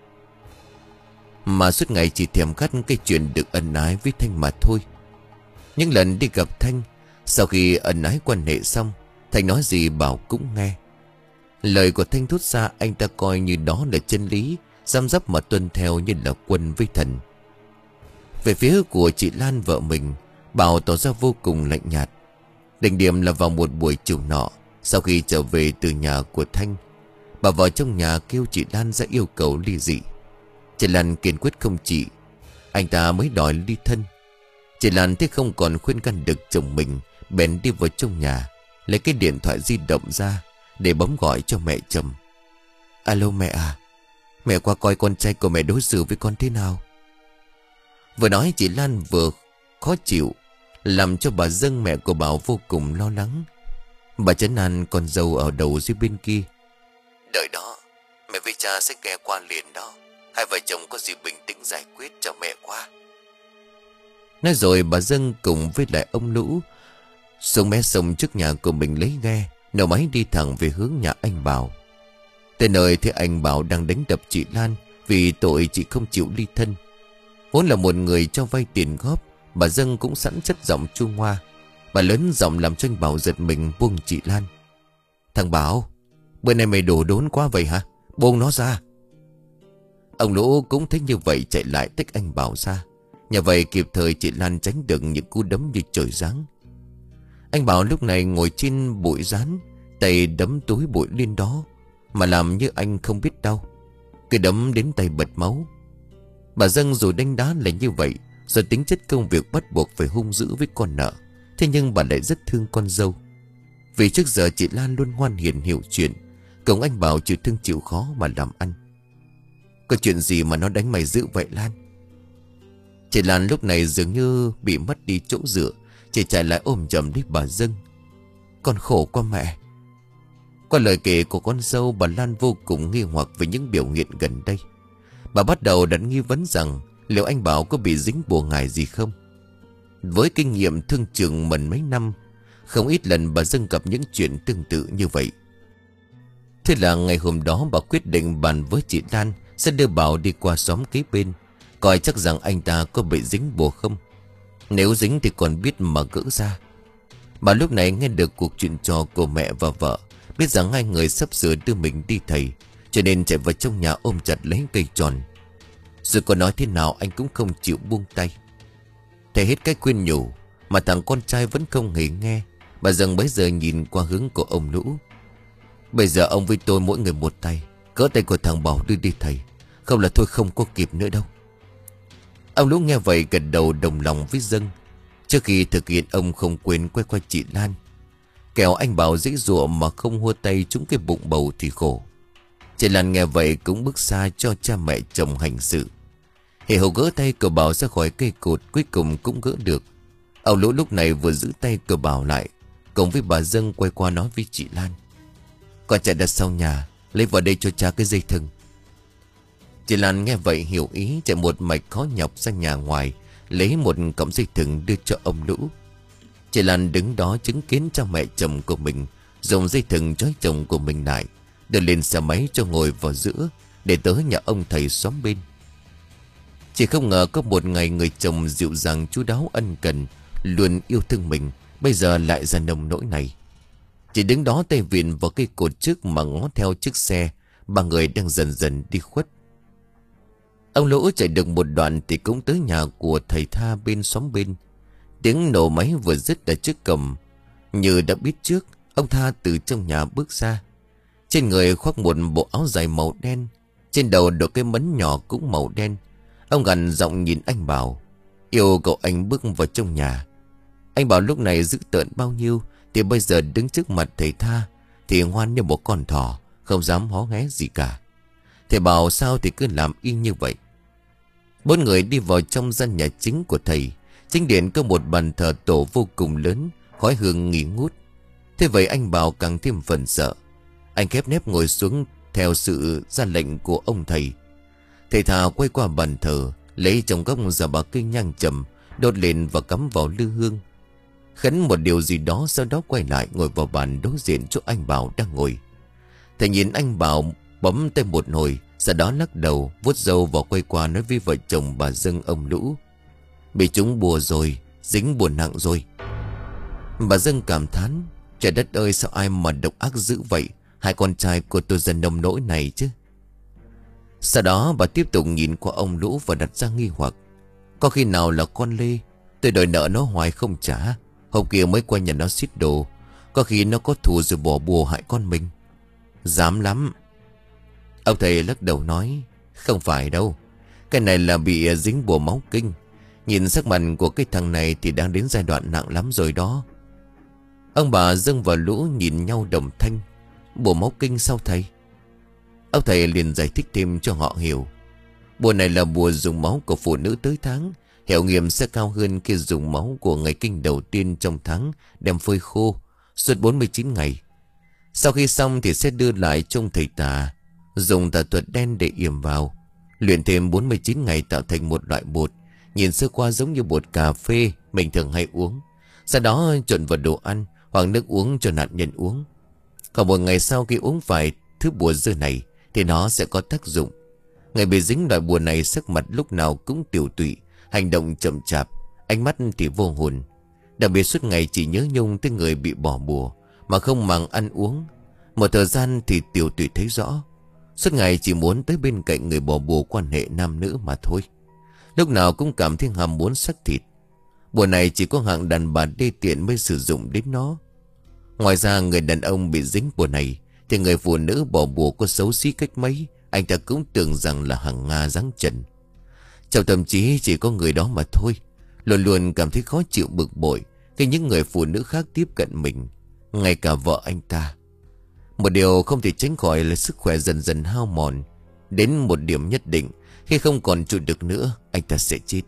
mà suốt ngày chỉ thèm khát cái chuyện được ân ái với Thanh mà thôi. Những lần đi gặp Thanh, sau khi ân ái quan hệ xong, Thanh nói gì Bảo cũng nghe. Lời của Thanh thốt ra anh ta coi như đó là chân lý, giam giáp mà tuân theo như là quân với thần. Về phía của chị Lan vợ mình, Bảo tỏ ra vô cùng lạnh nhạt. Đỉnh điểm là vào một buổi chiều nọ, sau khi trở về từ nhà của Thanh, bà vào trong nhà kêu chị Lan ra yêu cầu ly dị. Chị Lan kiên quyết không chịu, anh ta mới đòi ly thân. Chị Lan thấy không còn khuyên can được chồng mình, bèn đi vào trong nhà, lấy cái điện thoại di động ra để bấm gọi cho mẹ chồng. Alo mẹ à, mẹ qua coi con trai của mẹ đối xử với con thế nào. Vừa nói chị Lan vừa khó chịu, làm cho bà Dâng mẹ của Bảo vô cùng lo lắng. Bà trấn an con dâu ở đầu dưới bên kia. Đợi đó, mẹ với cha sẽ ghé qua liền đó. Hai vợ chồng có gì bình tĩnh giải quyết cho mẹ qua. Nói rồi bà Dâng cùng với lại ông Lũ xuống mé sông trước nhà của mình lấy ghe, nổ máy đi thẳng về hướng nhà anh Bảo. Tới nơi thì anh Bảo đang đánh đập chị Lan vì tội chị không chịu ly thân. Vốn là một người cho vay tiền góp, bà Dâng cũng sẵn chất giọng chua ngoa. Bà lớn giọng làm cho anh Bảo giật mình, buông chị Lan. Thằng Bảo, bữa nay mày đổ đốn quá vậy hả? Buông nó ra. Ông Lũ cũng thấy như vậy, chạy lại tách anh Bảo ra. Nhờ vậy kịp thời chị Lan tránh được những cú đấm như trời giáng. Anh Bảo lúc này ngồi trên bụi rán, tay đấm túi bụi lên đó, mà làm như anh không biết đau. Cứ đấm đến tay bật máu. Bà Dâng dù đánh đá là như vậy, do tính chất công việc bắt buộc phải hung dữ với con nợ, thế nhưng bà lại rất thương con dâu. Vì trước giờ chị Lan luôn ngoan hiền hiểu chuyện, cùng anh Bảo chịu thương chịu khó mà làm ăn. Có chuyện gì mà nó đánh mày dữ vậy Lan? Chị Lan lúc này dường như bị mất đi chỗ dựa, chị chạy lại ôm chầm lấy bà Dâng. Con khổ quá mẹ. Qua lời kể của con dâu, bà Lan vô cùng nghi hoặc về những biểu hiện gần đây. Bà bắt đầu đặt nghi vấn rằng liệu anh Bảo có bị dính bùa ngải gì không. Với kinh nghiệm thương trường mần mấy năm, không ít lần bà Dâng gặp những chuyện tương tự như vậy. Thế là ngày hôm đó bà quyết định bàn với chị Lan sẽ đưa Bảo đi qua xóm kế bên, coi chắc rằng anh ta có bị dính bùa không. Nếu dính thì còn biết mà gỡ ra. Bà lúc này nghe được cuộc chuyện trò của mẹ và vợ, biết rằng hai người sắp sửa đưa mình đi thầy, cho nên chạy vào trong nhà ôm chặt lấy cây tròn. Rồi có nói thế nào anh cũng không chịu buông tay. Thầy hết cách khuyên nhủ mà thằng con trai vẫn không hề nghe. Bà dần bấy giờ nhìn qua hướng của ông Lũ. Bây giờ ông với tôi mỗi người một tay, cỡ tay của thằng Bảo đưa đi thầy, không là thôi không có kịp nữa đâu. Ông Lũ nghe vậy gật đầu đồng lòng với Dân. Trước khi thực hiện, ông không quên quay qua chị Lan. Kẻo anh Bảo dễ dụa mà không hua tay trúng cái bụng bầu thì khổ. Chị Lan nghe vậy cũng bước xa cho cha mẹ chồng hành sự. Hệ hậu gỡ tay của Bảo ra khỏi cây cột, cuối cùng cũng gỡ được. Ông Lũ lúc này vừa giữ tay của Bảo lại, cùng với bà Dân quay qua nói với chị Lan. Con chạy ra sau nhà, lấy vào đây cho cha cái dây thừng. Chị Lan nghe vậy hiểu ý, chạy một mạch khó nhọc ra nhà ngoài, lấy một cọng dây thừng đưa cho ông Lũ. Chị Lan đứng đó chứng kiến cha mẹ chồng của mình dùng dây thừng trói chồng của mình lại, đưa lên xe máy cho ngồi vào giữa, để tới nhà ông thầy xóm bên. Chỉ không ngờ có một ngày người chồng dịu dàng chu đáo ân cần, luôn yêu thương mình, bây giờ lại ra nông nỗi này. Chỉ đứng đó tay vịn vào cây cột trước mà ngó theo chiếc xe ba người đang dần dần đi khuất. Ông Lũ chạy được một đoạn thì cũng tới nhà của thầy Tha bên xóm bên. Tiếng nổ máy vừa dứt ở trước cổng. Như đã biết trước, ông Tha từ trong nhà bước ra. Trên người khoác một bộ áo dài màu đen, trên đầu đội cái mấn nhỏ cũng màu đen. Ông gằn giọng nhìn anh Bảo, yêu cậu anh bước vào trong nhà. Anh Bảo lúc này dữ tợn bao nhiêu thì bây giờ đứng trước mặt thầy Tha thì ngoan như một con thỏ, không dám hó hé gì cả. Thầy bảo sao thì cứ làm y như vậy. Bốn người đi vào trong gian nhà chính của thầy. Chính điện có một bàn thờ tổ vô cùng lớn, khói hương nghi ngút. Thế vậy anh Bảo càng thêm phần sợ. Anh khép nép ngồi xuống theo sự ra lệnh của ông thầy. Thầy Tha quay qua bàn thờ, lấy trong góc giả bà cây nhang trầm, đốt lên và cắm vào lư hương. Khấn một điều gì đó, sau đó quay lại ngồi vào bàn đối diện chỗ anh Bảo đang ngồi. Thầy nhìn anh Bảo bấm tay một hồi, sau đó lắc đầu, vuốt râu và quay qua nói với vợ chồng bà Dân ông Lũ. Bị chúng bùa rồi, dính bùa nặng rồi. Bà Dân cảm thán, trời đất ơi sao ai mà độc ác dữ vậy, hai con trai của tôi dần nông nỗi này chứ. Sau đó bà tiếp tục nhìn qua ông Lũ và đặt ra nghi hoặc. Có khi nào là con Lê, tôi đòi nợ nó hoài không trả, hôm kia mới qua nhà nó xít đồ, có khi nó có thù rồi bỏ bùa hại con mình. Dám lắm. Ông thầy lắc đầu nói, không phải đâu, cái này là bị dính bùa máu kinh. Nhìn sắc mặt của cái thằng này thì đang đến giai đoạn nặng lắm rồi đó. Ông bà Dân và Lũ nhìn nhau đồng thanh. Bùa máu kinh sao thầy? Ông thầy liền giải thích thêm cho họ hiểu. Bùa này là bùa dùng máu của phụ nữ tới tháng, hiệu nghiệm sẽ cao hơn khi dùng máu của ngày kinh đầu tiên trong tháng, đem phơi khô suốt bốn mươi chín ngày. Sau khi xong thì sẽ đưa lại trong thầy tà, dùng tà thuật đen để yểm vào, luyện thêm bốn mươi chín ngày tạo thành một loại bột, nhìn sơ qua giống như bột cà phê mình thường hay uống. Sau đó trộn vào đồ ăn hoặc nước uống cho nạn nhân uống. Còn một ngày sau khi uống phải thứ bùa dơ này thì nó sẽ có tác dụng. Người bị dính loại bùa này sắc mặt lúc nào cũng tiểu tụy, hành động chậm chạp, ánh mắt thì vô hồn. Đặc biệt suốt ngày chỉ nhớ nhung tới người bị bỏ bùa mà không màng ăn uống. Một thời gian thì tiểu tụy thấy rõ, suốt ngày chỉ muốn tới bên cạnh người bỏ bùa quan hệ nam nữ mà thôi. Lúc nào cũng cảm thấy ham muốn xác thịt. Bùa này chỉ có hạng đàn bà đê tiện mới sử dụng đến nó. Ngoài ra người đàn ông bị dính bùa này thì người phụ nữ bỏ bùa có xấu xí cách mấy, anh ta cũng tưởng rằng là hàng Nga dáng trần. Trong tâm trí chỉ có người đó mà thôi, luôn luôn cảm thấy khó chịu bực bội khi những người phụ nữ khác tiếp cận mình, ngay cả vợ anh ta. Một điều không thể tránh khỏi là sức khỏe dần dần hao mòn. Đến một điểm nhất định, khi không còn trụ được nữa, anh ta sẽ chết.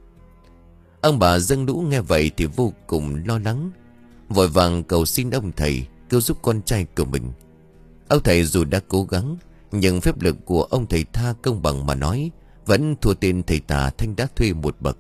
Ông bà Dân Lũ nghe vậy thì vô cùng lo lắng, vội vàng cầu xin ông thầy cứu giúp con trai của mình. Ông thầy dù đã cố gắng, nhưng phép lực của ông thầy Tha công bằng mà nói vẫn thua tên thầy tà Thanh đã thuê một bậc.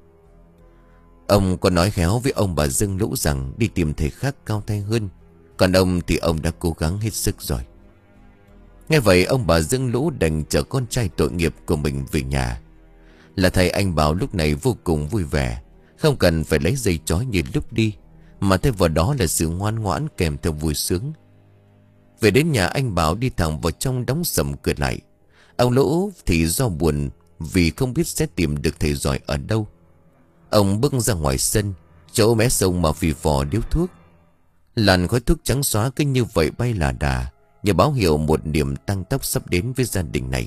Ông có nói khéo với ông bà Dân Lũ rằng đi tìm thầy khác cao tay hơn, còn ông thì ông đã cố gắng hết sức rồi. Nghe vậy ông bà Dương Lũ đành chở con trai tội nghiệp của mình về nhà. Là thầy anh Bảo lúc này vô cùng vui vẻ, không cần phải lấy dây trói như lúc đi, mà thay vào đó là sự ngoan ngoãn kèm theo vui sướng. Về đến nhà, anh Bảo đi thẳng vào trong đóng sầm cửa lại. Ông Lũ thì do buồn vì không biết sẽ tìm được thầy giỏi ở đâu. Ông bước ra ngoài sân, chỗ mé sông mà phì phò điếu thuốc. Làn khói thuốc trắng xóa cứ như vậy bay là đà, như báo hiệu một niềm tăng tốc sắp đến với gia đình này.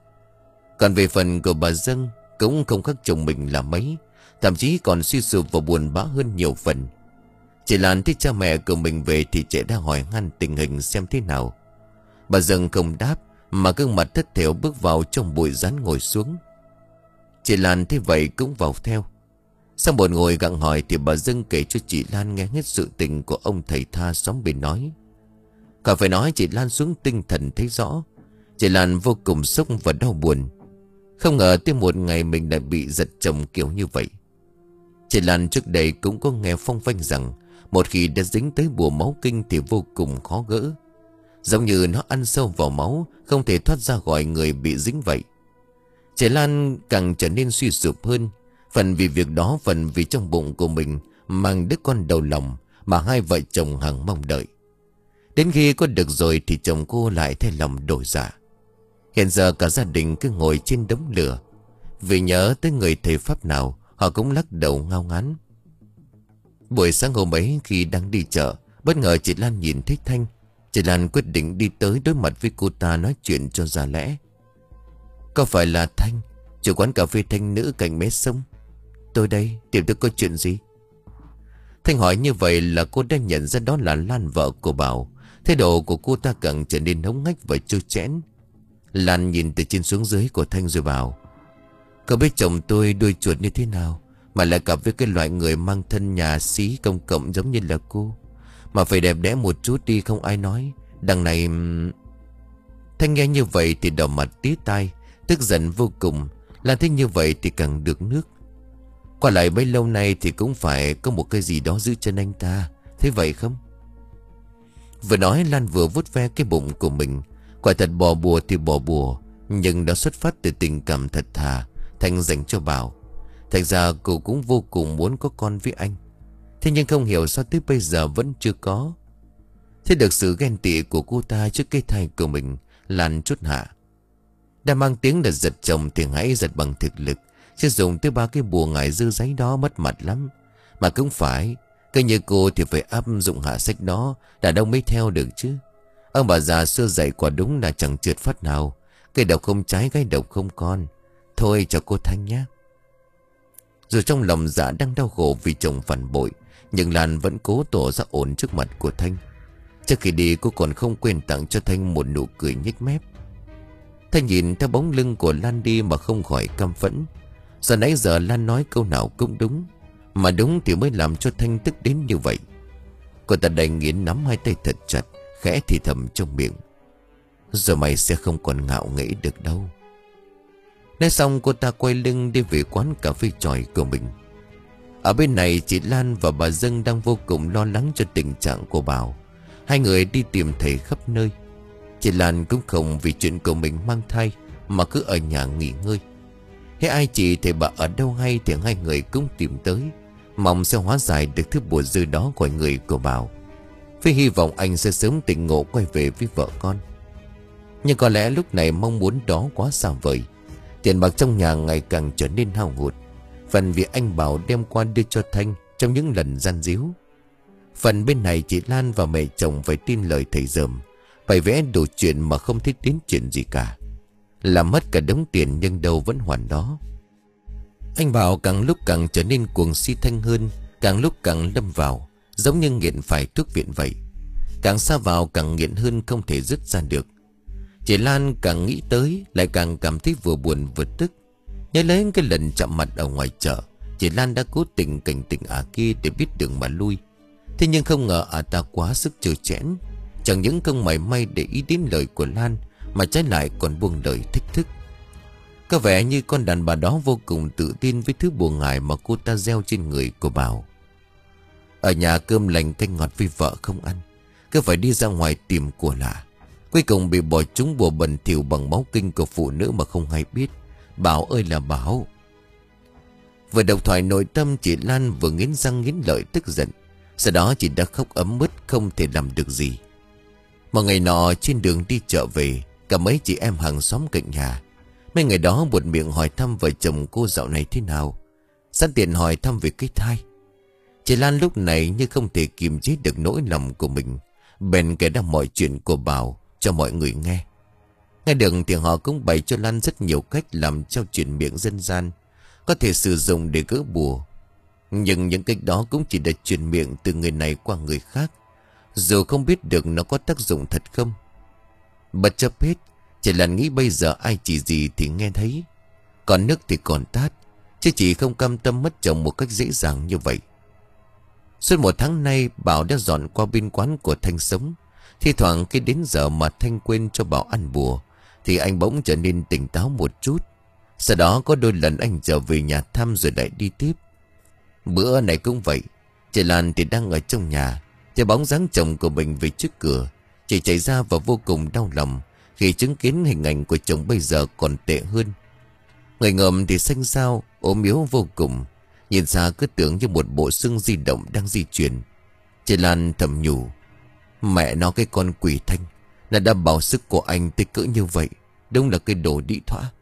Còn về phần của bà Dâng, cũng không khác chồng mình là mấy, thậm chí còn suy sụp và buồn bã hơn nhiều phần. Chị Lan thấy cha mẹ của mình về thì chạy ra hỏi han tình hình xem thế nào. Bà Dâng không đáp, mà gương mặt thất thểu bước vào trong bụi rắn ngồi xuống. Chị Lan thấy vậy cũng vào theo. Sau một ngồi gặng hỏi thì bà Dâng kể cho chị Lan nghe hết sự tình của ông thầy tha xóm bên nói. Cả phải nói chị Lan xuống tinh thần thấy rõ. Chị Lan vô cùng sốc và đau buồn. Không ngờ tới một ngày mình lại bị giật chồng kiểu như vậy. Chị Lan trước đây cũng có nghe phong phanh rằng một khi đã dính tới bùa máu kinh thì vô cùng khó gỡ. Giống như nó ăn sâu vào máu, không thể thoát ra khỏi người bị dính vậy. Chị Lan càng trở nên suy sụp hơn. Phần vì việc đó, phần vì trong bụng của mình mang đứa con đầu lòng mà hai vợ chồng hằng mong đợi. Đến khi có được rồi thì chồng cô lại thay lòng đổi dạ. Hiện giờ cả gia đình cứ ngồi trên đống lửa. Vì nhớ tới người thầy pháp nào, họ cũng lắc đầu ngao ngán. Buổi sáng hôm ấy khi đang đi chợ, bất ngờ chị Lan nhìn thấy Thanh. Chị Lan quyết định đi tới đối mặt với cô ta nói chuyện cho ra lẽ. Có phải là Thanh, chủ quán cà phê Thanh Nữ cạnh mé sông? Tôi đây, tìm tôi có chuyện gì? Thanh hỏi như vậy là cô đã nhận ra đó là Lan, vợ của Bảo. Thái độ của cô ta càng trở nên hống hách và trôi chẽn. Lan nhìn từ trên xuống dưới của Thanh rồi bảo: Cậu biết chồng tôi đuôi chuột như thế nào, mà lại gặp với cái loại người mang thân nhà xí công cộng giống như là cô. Mà phải đẹp đẽ một chút đi không ai nói. Đằng này... Thanh nghe như vậy thì đỏ mặt tía tai, tức giận vô cùng. Lan thấy như vậy thì càng được nước. Qua lại bấy lâu nay thì cũng phải có một cái gì đó giữ chân anh ta, thế vậy không? Vừa nói Lan vừa vuốt ve cái bụng của mình. Quả thật bỏ bùa thì bỏ bùa, nhưng nó xuất phát từ tình cảm thật thà Thanh dành cho Bảo. Thành ra cô cũng vô cùng muốn có con với anh. Thế nhưng không hiểu sao tới bây giờ vẫn chưa có. Thế được sự ghen tị của cô ta trước cái thai của mình, Lan chút hạ. Đã mang tiếng là giật chồng thì hãy giật bằng thực lực, chứ dùng tới ba cái bùa ngải dư giấy đó mất mặt lắm. Mà cũng phải, cứ như cô thì phải áp dụng hạ sách đó, đàn ông mới theo được chứ. Ông bà già xưa dạy quả đúng là chẳng trượt phát nào. Cây độc không trái, gái độc không con. Thôi cho cô Thanh nhé. Dù trong lòng dạ đang đau khổ vì chồng phản bội, nhưng Lan vẫn cố tỏ ra ổn trước mặt của Thanh. Trước khi đi cô còn không quên tặng cho Thanh một nụ cười nhếch mép. Thanh nhìn theo bóng lưng của Lan đi mà không khỏi căm phẫn. Giờ nãy giờ Lan nói câu nào cũng đúng, mà đúng thì mới làm cho Thanh tức đến như vậy. Cô ta đành nghiến nắm hai tay thật chặt, khẽ thì thầm trong miệng: Giờ mày sẽ không còn ngạo nghễ được đâu. Nói xong cô ta quay lưng đi về quán cà phê chòi của mình. Ở bên này chị Lan và bà Dâng đang vô cùng lo lắng cho tình trạng của Bảo. Hai người đi tìm thầy khắp nơi. Chị Lan cũng không vì chuyện của mình mang thai mà cứ ở nhà nghỉ ngơi. Thế ai chị thầy bà ở đâu hay thì hai người cũng tìm tới, mong sẽ hóa giải được thứ bùa dư đó của người của Bảo, với hy vọng anh sẽ sớm tỉnh ngộ quay về với vợ con. Nhưng có lẽ lúc này mong muốn đó quá xa vời. Tiền bạc trong nhà ngày càng trở nên hao hụt. Phần vì anh Bảo đem qua đưa cho Thanh trong những lần gian díu. Phần bên này chị Lan và mẹ chồng phải tin lời thầy dởm, phải vẽ đủ chuyện mà không thích đến chuyện gì cả, làm mất cả đống tiền nhưng đâu vẫn hoàn đó. Anh Bảo càng lúc càng trở nên cuồng si Thanh hơn, càng lúc càng lâm vào, giống như nghiện phải thuốc viện vậy. Càng xa vào càng nghiện hơn, không thể dứt ra được. Chị Lan càng nghĩ tới lại càng cảm thấy vừa buồn vừa tức. Nhớ lấy cái lần chạm mặt ở ngoài chợ, chị Lan đã cố tình cảnh tỉnh ả kia để biết đường mà lui. Thế nhưng không ngờ ả ta quá sức trơ chẽn, chẳng những không mảy may để ý đến lời của Lan, mà trái lại còn buông lời thách thức. Có vẻ như con đàn bà đó vô cùng tự tin với thứ bùa ngải mà cô ta gieo trên người của Bảo. Ở nhà cơm lành canh ngọt với vợ không ăn, cứ phải đi ra ngoài tìm của lạ. Cuối cùng bị bỏ trúng bùa bẩn thỉu bằng máu kinh của phụ nữ mà không hay biết. Bảo ơi là bảo. Vừa độc thoại nội tâm, chị Lan vừa nghiến răng nghiến lợi tức giận. Sau đó chị đã khóc ấm ức không thể làm được gì. Một ngày nọ trên đường đi chợ về, cả mấy chị em hàng xóm cạnh nhà, mấy người đó buột miệng hỏi thăm vợ chồng cô dạo này thế nào, sẵn tiện hỏi thăm về cái thai. Chị Lan lúc này như không thể kiềm chế được nỗi lòng của mình, bèn kể ra mọi chuyện của Bảo cho mọi người nghe. Nghe được thì họ cũng bày cho Lan rất nhiều cách làm trao truyền miệng dân gian, có thể sử dụng để gỡ bùa. Nhưng những cách đó cũng chỉ để truyền miệng từ người này qua người khác, dù không biết được nó có tác dụng thật không. Bất chấp hết, chỉ là nghĩ bây giờ ai chỉ gì thì nghe thấy. Còn nước thì còn tát, chứ chị không cam tâm mất chồng một cách dễ dàng như vậy. Suốt một tháng nay, Bảo đã dọn qua bên quán của Thanh sống. Thi thoảng khi đến giờ mà Thanh quên cho Bảo ăn bùa, thì anh bỗng trở nên tỉnh táo một chút. Sau đó có đôi lần anh trở về nhà thăm rồi lại đi tiếp. Bữa này cũng vậy, chị Lan thì đang ở trong nhà, thấy bóng dáng chồng của mình về trước cửa. Chị chạy ra và vô cùng đau lòng khi chứng kiến hình ảnh của chồng bây giờ còn tệ hơn. Người ngợm thì xanh xao, ốm yếu vô cùng, nhìn xa cứ tưởng như một bộ xương di động đang di chuyển. Chị Lan thầm nhủ, mẹ nó cái con quỷ Thanh, nó đã bảo sức của anh tới cỡ như vậy, đúng là cái đồ đĩ thỏa.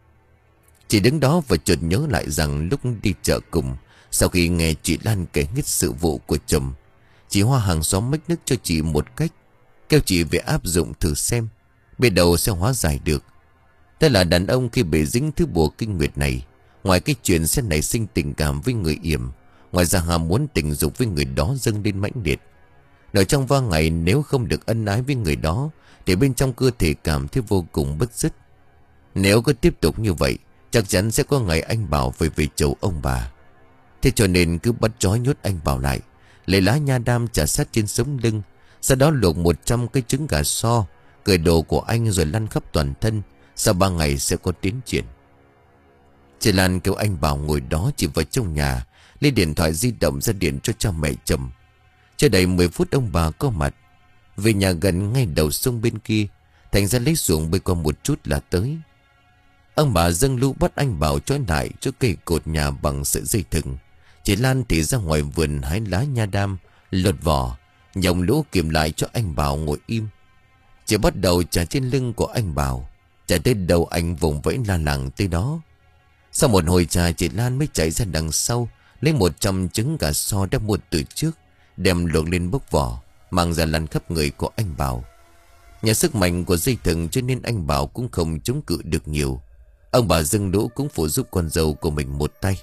Chị đứng đó và chợt nhớ lại rằng lúc đi chợ cùng, sau khi nghe chị Lan kể hết sự vụ của chồng, chị Hoa hàng xóm mách nước cho chị một cách, kêu chị về áp dụng thử xem, biết đâu sẽ hóa giải được. Thế là đàn ông khi bị dính thứ bùa kinh nguyệt này, ngoài cái chuyện sẽ nảy sinh tình cảm với người yểm, ngoài ra ham muốn tình dục với người đó dâng lên mãnh liệt. Ở trong vài ngày nếu không được ân ái với người đó, thì bên trong cơ thể cảm thấy vô cùng bứt rứt. Nếu cứ tiếp tục như vậy, chắc chắn sẽ có ngày anh Bảo phải về chầu ông bà. Thế cho nên cứ bắt trói nhốt anh Bảo lại, lấy lá nha đam chà sát trên sống lưng, sau đó luộc một trăm cái trứng gà so, cởi đồ của anh rồi lăn khắp toàn thân. Sau ba ngày sẽ có tiến triển. Chị Lan kêu anh Bảo ngồi đó chỉ vào trong nhà, lấy điện thoại di động ra điện cho cha mẹ chồng. Chưa đầy mười phút ông bà có mặt. Về nhà gần ngay đầu sông bên kia, thành ra lấy xuồng bơi qua một chút là tới. Ông bà dâng lũ bắt anh Bảo trói lại cho cây cột nhà bằng sợi dây thừng. Chị Lan thì ra ngoài vườn hái lá nha đam, lột vỏ, nhồng lũ kìm lại cho anh Bảo ngồi im. Chị bắt đầu trà trên lưng của anh Bảo, chạy tới đầu anh vùng vẫy la làng tới đó. Sau một hồi trà, chị Lan mới chạy ra đằng sau, lấy một trăm trứng gà so đã mua từ trước, đem luộc lên bốc vỏ, mang ra lăn khắp người của anh Bảo. Nhờ sức mạnh của dây thừng cho nên anh Bảo cũng không chống cự được nhiều. Ông bà dâng lũ cũng phụ giúp con dâu của mình một tay.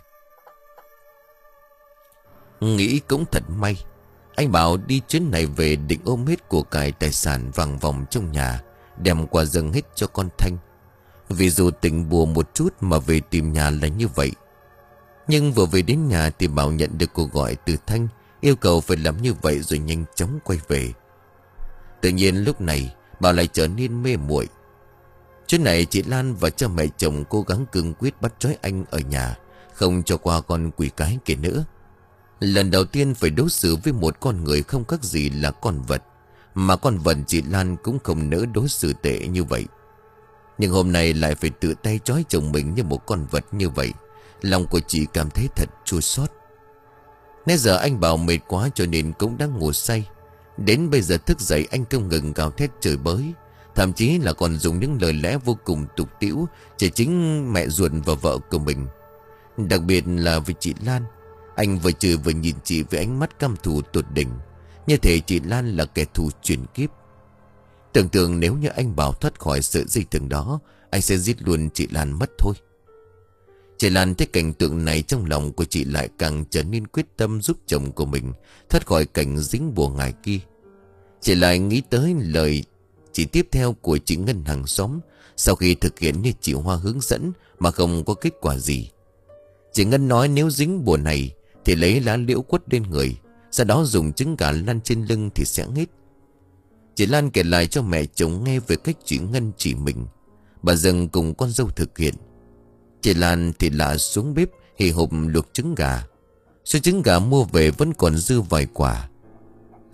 Nghĩ cũng thật may, anh Bảo đi chuyến này về định ôm hết của cải tài sản vàng vòng trong nhà, đem qua dâng hết cho con Thanh. Vì dù tỉnh bùa một chút mà về tìm nhà là như vậy. Nhưng vừa về đến nhà thì Bảo nhận được cuộc gọi từ Thanh, yêu cầu phải làm như vậy rồi nhanh chóng quay về. Tự nhiên lúc này Bảo lại trở nên mê muội. Chuyến này chị Lan và cha mẹ chồng cố gắng cương quyết bắt trói anh ở nhà, không cho qua con quỷ cái kia nữa. Lần đầu tiên phải đối xử với một con người không khác gì là con vật, mà con vật chị Lan cũng không nỡ đối xử tệ như vậy. Nhưng hôm nay lại phải tự tay trói chồng mình như một con vật như vậy, lòng của chị cảm thấy thật chua xót. Nãy giờ anh Bảo mệt quá cho nên cũng đang ngủ say. Đến bây giờ thức dậy anh không ngừng gào thét chửi bới, thậm chí là còn dùng những lời lẽ vô cùng tục tĩu chỉ chính mẹ ruột và vợ của mình. Đặc biệt là với chị Lan, anh vừa chửi vừa nhìn chị với ánh mắt căm thù tột đỉnh, như thể chị Lan là kẻ thù chuyển kiếp. Tưởng tượng nếu như anh Bảo thoát khỏi sợi dây thừng đó, anh sẽ giết luôn chị Lan mất thôi. Chị Lan thấy cảnh tượng này, trong lòng của chị lại càng trở nên quyết tâm giúp chồng của mình thoát khỏi cảnh dính bùa ngải kia. Chị lại nghĩ tới lời chỉ tiếp theo của chị Ngân hàng xóm sau khi thực hiện như chị Hoa hướng dẫn mà không có kết quả gì. Chị Ngân nói nếu dính bùa này thì lấy lá liễu quất lên người, sau đó dùng trứng gà lăn trên lưng thì sẽ hết. Chị Lan kể lại cho mẹ chồng nghe về cách chị Ngân chỉ mình. Bà dần cùng con dâu thực hiện. Chị Lan thì lạ xuống bếp hì hục luộc trứng gà. Số trứng gà mua về vẫn còn dư vài quả.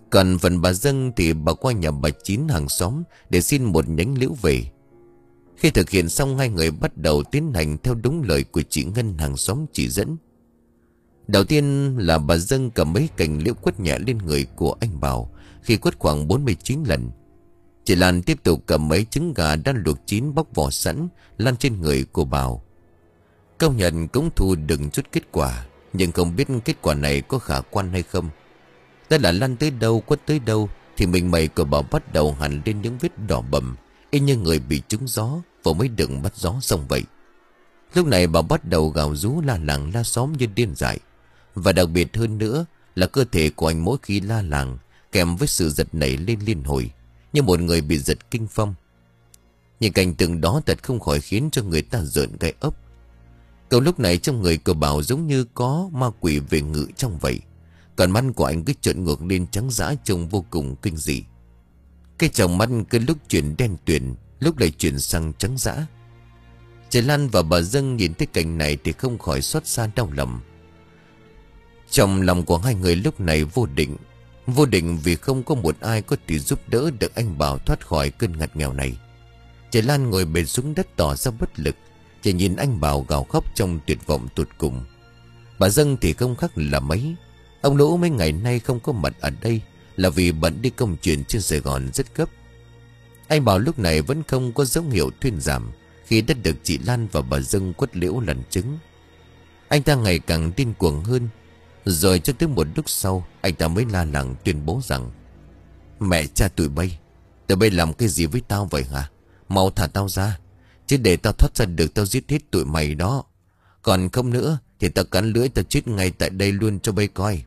Còn phần bà Dâng thì bà qua nhà bà Chín hàng xóm để xin một nhánh liễu về. Khi thực hiện xong, hai người bắt đầu tiến hành theo đúng lời của chị Ngân hàng xóm chỉ dẫn. Đầu tiên là bà Dâng cầm mấy cành liễu quất nhẹ lên người của anh Bảo. Khi quất khoảng bốn mươi chín lần, chị Lan tiếp tục cầm mấy trứng gà đã luộc chín bóc vỏ sẵn lan trên người của Bảo. Công nhận cũng thu được chút kết quả, nhưng không biết kết quả này có khả quan hay không. Đó là lăn tới đâu quất tới đâu thì mình mày của Bảo bắt đầu hẳn lên những vết đỏ bầm, y như người bị trúng gió vừa mới đựng bắt gió xong vậy. Lúc này Bảo bắt đầu gào rú la làng la xóm như điên dại. Và đặc biệt hơn nữa là cơ thể của anh mỗi khi la làng kèm với sự giật nảy lên liên hồi, như một người bị giật kinh phong. Những cảnh tượng đó thật không khỏi khiến cho người ta rợn gai ốc. Cậu lúc này trong người của Bảo giống như có ma quỷ về ngự trong vậy. Còn mắt của anh cứ trợn ngược lên trắng dã, trông vô cùng kinh dị. Cái tròng mắt cứ lúc chuyển đen tuyền, lúc lại chuyển sang trắng dã. Chị Lan và bà Dâng nhìn thấy cảnh này thì không khỏi xót xa đau lòng. Trong lòng của hai người lúc này vô định. Vô định vì không có một ai có thể giúp đỡ được anh Bảo thoát khỏi cơn ngặt nghèo này. Chị Lan ngồi bệt xuống đất tỏ ra bất lực, chỉ nhìn anh Bảo gào khóc trong tuyệt vọng tột cùng. Bà Dâng thì không khác là mấy. Ông Lũ mấy ngày nay không có mặt ở đây là vì bận đi công chuyện trên Sài Gòn rất gấp. Anh Bảo lúc này vẫn không có dấu hiệu thuyên giảm khi đã được chị Lan và bà Dâng quất liễu lần trứng. Anh ta ngày càng điên cuồng hơn. Rồi cho tới một lúc sau, anh ta mới la làng tuyên bố rằng: Mẹ cha tụi bay, tụi bay làm cái gì với tao vậy hả? Mau thả tao ra, chứ để tao thoát ra được tao giết hết tụi mày đó. Còn không nữa thì tao cắn lưỡi tao chết ngay tại đây luôn cho bay coi.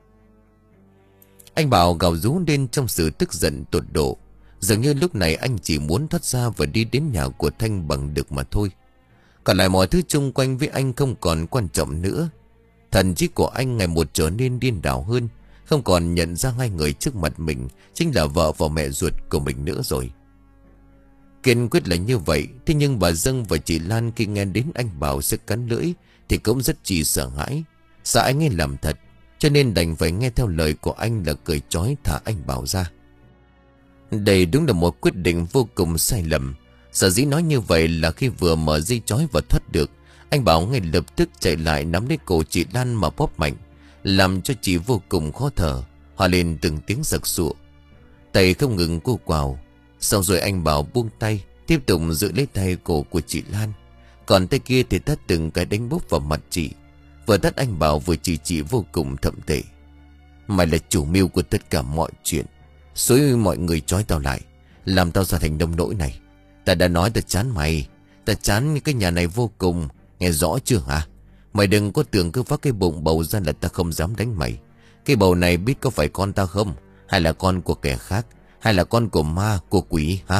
Anh Bảo gào rú lên trong sự tức giận tột độ. Dường như lúc này anh chỉ muốn thoát ra và đi đến nhà của Thanh bằng được mà thôi. Còn lại mọi thứ xung quanh với anh không còn quan trọng nữa. Thần trí của anh ngày một trở nên điên đảo hơn, không còn nhận ra hai người trước mặt mình chính là vợ và mẹ ruột của mình nữa rồi. Kiên quyết là như vậy, thế nhưng bà Dâng và chị Lan khi nghe đến anh Bảo sẽ cắn lưỡi thì cũng rất chỉ sợ hãi, sợ anh ấy làm thật, cho nên đành phải nghe theo lời của anh là cởi trói thả anh Bảo ra. Đây đúng là một quyết định vô cùng sai lầm. Sở dĩ nói như vậy là khi vừa mở dây trói và thoát được, anh Bảo ngay lập tức chạy lại nắm lấy cổ chị Lan mà bóp mạnh, làm cho chị vô cùng khó thở, hòa lên từng tiếng sặc sụa. Tay không ngừng cô quào. Sau rồi anh Bảo buông tay, tiếp tục giữ lấy tay cổ của chị Lan. Còn tay kia thì tát từng cái đánh bốp vào mặt chị. Vừa tát anh Bảo vừa chỉ chị vô cùng thậm tệ. Mày là chủ mưu của tất cả mọi chuyện, xúi mọi người trói tao lại, làm tao ra thành nông nỗi này. Ta đã nói ta chán mày, ta chán cái nhà này vô cùng. Nghe rõ chưa hả? Mày đừng có tưởng cứ vác cái bụng bầu ra là ta không dám đánh mày. Cái bầu này biết có phải con ta không? Hay là con của kẻ khác? Hay là con của ma, của quỷ hả?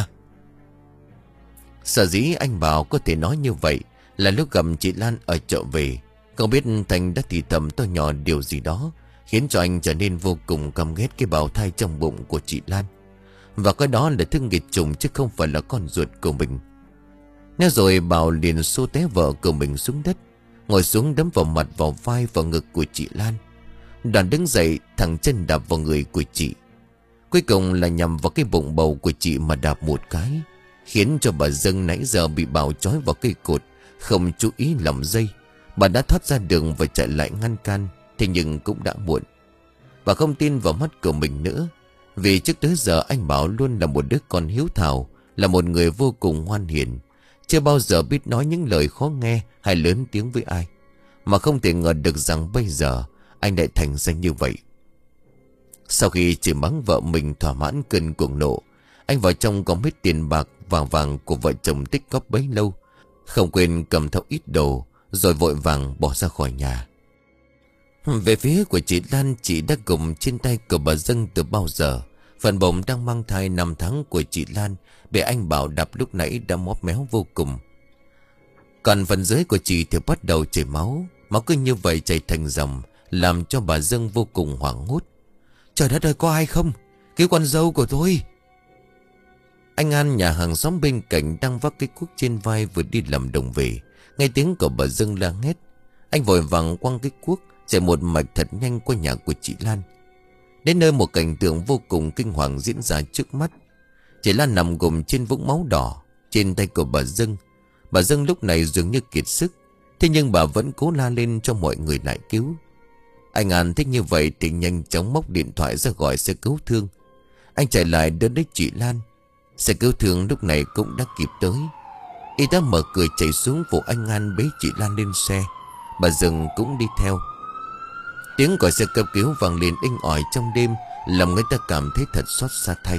Sở dĩ anh Bảo có thể nói như vậy là lúc gặp chị Lan ở chợ về, không biết Thành đã thì thầm to nhỏ điều gì đó, khiến cho anh trở nên vô cùng căm ghét cái bào thai trong bụng của chị Lan. Và cái đó là thứ nghịch trùng chứ không phải là con ruột của mình. Nói rồi Bảo liền xô té vợ của mình xuống đất, ngồi xuống đấm vào mặt, vào vai, vào ngực của chị Lan. Đoàn đứng dậy thẳng chân đạp vào người của chị. Cuối cùng là nhằm vào cái bụng bầu của chị mà đạp một cái, khiến cho bà Dâng nãy giờ bị Bảo trói vào cây cột, không chú ý lỏng dây. Bà đã thoát ra đường và chạy lại ngăn can, thế nhưng cũng đã muộn. Bà không tin vào mắt của mình nữa, vì trước tới giờ anh Bảo luôn là một đứa con hiếu thảo, là một người vô cùng ngoan hiền, chưa bao giờ biết nói những lời khó nghe hay lớn tiếng với ai. Mà không thể ngờ được rằng bây giờ anh lại thành ra như vậy. Sau khi chỉ mắng vợ mình thỏa mãn cơn cuồng nộ, anh vào trong có hết tiền bạc vàng vàng của vợ chồng tích góp bấy lâu, không quên cầm theo ít đồ, rồi vội vàng bỏ ra khỏi nhà. Về phía của chị Lan, chị đã gục trên tay của bà Dâng từ bao giờ. Phần bụng đang mang thai năm tháng của chị Lan bị anh Bảo đập lúc nãy đã móp méo vô cùng. Còn phần dưới của chị thì bắt đầu chảy máu. Máu cứ như vậy chảy thành dòng, làm cho bà Dâng vô cùng hoảng hốt. Trời đất ơi, có ai không? Cứu con dâu của tôi! Anh An nhà hàng xóm bên cạnh đang vác cái cuốc trên vai vừa đi làm đồng về, nghe tiếng của bà Dâng la hét. Anh vội vàng quăng cái cuốc, chạy một mạch thật nhanh qua nhà của chị Lan. Đến nơi một cảnh tượng vô cùng kinh hoàng diễn ra trước mắt. Chị Lan nằm gục trên vũng máu đỏ trên tay của bà Dâng. Bà Dâng lúc này dường như kiệt sức, thế nhưng bà vẫn cố la lên cho mọi người lại cứu. Anh An thích như vậy thì nhanh chóng móc điện thoại ra gọi xe cứu thương. Anh chạy lại đỡ lấy chị Lan. Xe cứu thương lúc này cũng đã kịp tới. Y tá mở cửa chạy xuống phụ anh An bế chị Lan lên xe. Bà Dâng cũng đi theo. Tiếng còi xe cấp cứu vang lên inh ỏi trong đêm, làm người ta cảm thấy thật xót xa thay.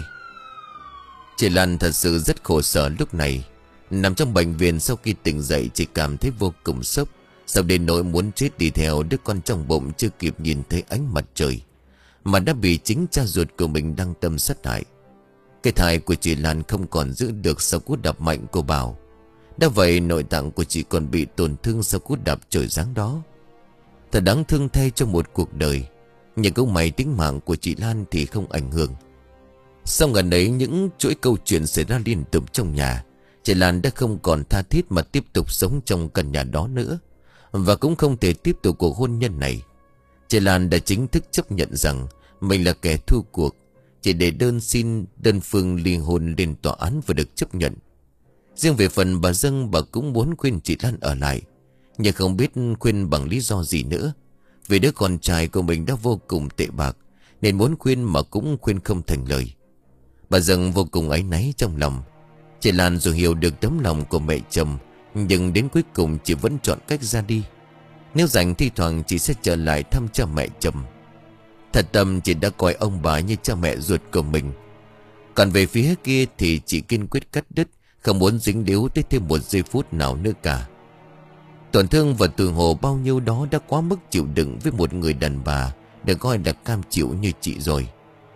Chị Lan thật sự rất khổ sở lúc này. Nằm trong bệnh viện sau khi tỉnh dậy, chị cảm thấy vô cùng sốc. Sau đến nỗi muốn chết đi theo đứa con trong bụng chưa kịp nhìn thấy ánh mặt trời, mà đã bị chính cha ruột của mình đăng tâm sát hại. Cái thai của chị Lan không còn giữ được sau cú đạp mạnh của Bảo. Đã vậy nội tạng của chị còn bị tổn thương sau cú đạp trời giáng đó. Thật đáng thương thay cho một cuộc đời. Nhưng cũng may tính mạng của chị Lan thì không ảnh hưởng. Sau gần đấy những chuỗi câu chuyện xảy ra liên tục trong nhà, chị Lan đã không còn tha thiết mà tiếp tục sống trong căn nhà đó nữa, và cũng không thể tiếp tục cuộc hôn nhân này. Chị Lan đã chính thức chấp nhận rằng mình là kẻ thua cuộc, chỉ để đơn xin đơn phương ly hôn lên tòa án và được chấp nhận. Riêng về phần bà Dâng, bà cũng muốn khuyên chị Lan ở lại, nhưng không biết khuyên bằng lý do gì nữa. Vì đứa con trai của mình đã vô cùng tệ bạc, nên muốn khuyên mà cũng khuyên không thành lời. Bà Dâng vô cùng áy náy trong lòng. Chị Lan dù hiểu được tấm lòng của mẹ chồng, nhưng đến cuối cùng chị vẫn chọn cách ra đi. Nếu rảnh thi thoảng chị sẽ trở lại thăm cha mẹ chồng. Thật tâm chị đã coi ông bà như cha mẹ ruột của mình. Còn về phía kia thì chị kiên quyết cắt đứt, không muốn dính líu tới thêm một giây phút nào nữa cả. Tổn thương và tủi hổ bao nhiêu đó đã quá mức chịu đựng với một người đàn bà được coi là cam chịu như chị rồi.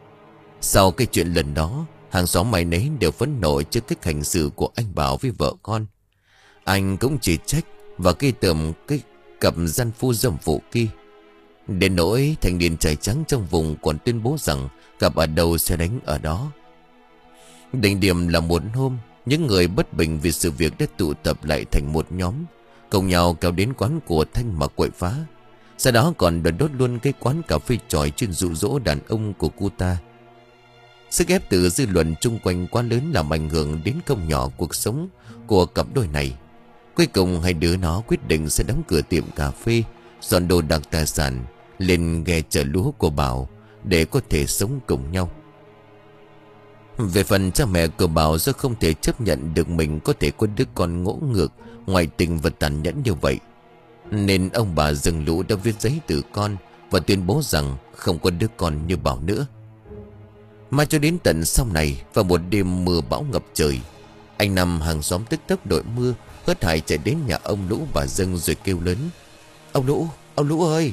Sau cái chuyện lần đó, hàng xóm ai nấy đều phẫn nộ trước cách hành xử của anh Bảo với vợ con. Anh cũng chỉ trách và gây tởm cái cặp gian phu dâm phụ kia. Đến nỗi thanh niên trai trắng trong vùng còn tuyên bố rằng gặp ở đâu sẽ đánh ở đó. Đỉnh điểm là một hôm, những người bất bình vì sự việc đã tụ tập lại thành một nhóm, cùng nhau kéo đến quán của Thanh mà quậy phá. Sau đó còn đốt đốt luôn cái quán cà phê chòi chuyên dụ dỗ đàn ông của cô ta. Sức ép từ dư luận chung quanh quá lớn làm ảnh hưởng đến không nhỏ cuộc sống của cặp đôi này. Cuối cùng hai đứa nó quyết định sẽ đóng cửa tiệm cà phê, dọn đồ đạc tài sản lên ghe chở lúa của Bảo để có thể sống cùng nhau. Về phần cha mẹ của Bảo, do không thể chấp nhận được mình có thể có đứa con ngỗ ngược, ngoại tình và tàn nhẫn như vậy, nên ông bà Dâng Lũ đã viết giấy từ con và tuyên bố rằng không có đứa con như Bảo nữa. Mà cho đến tận sau này, vào một đêm mưa bão ngập trời, anh Năm hàng xóm tức tốc đội mưa hớt hải chạy đến nhà ông Lũ bà Dâng rồi kêu lớn: "Ông Lũ, ông Lũ ơi!"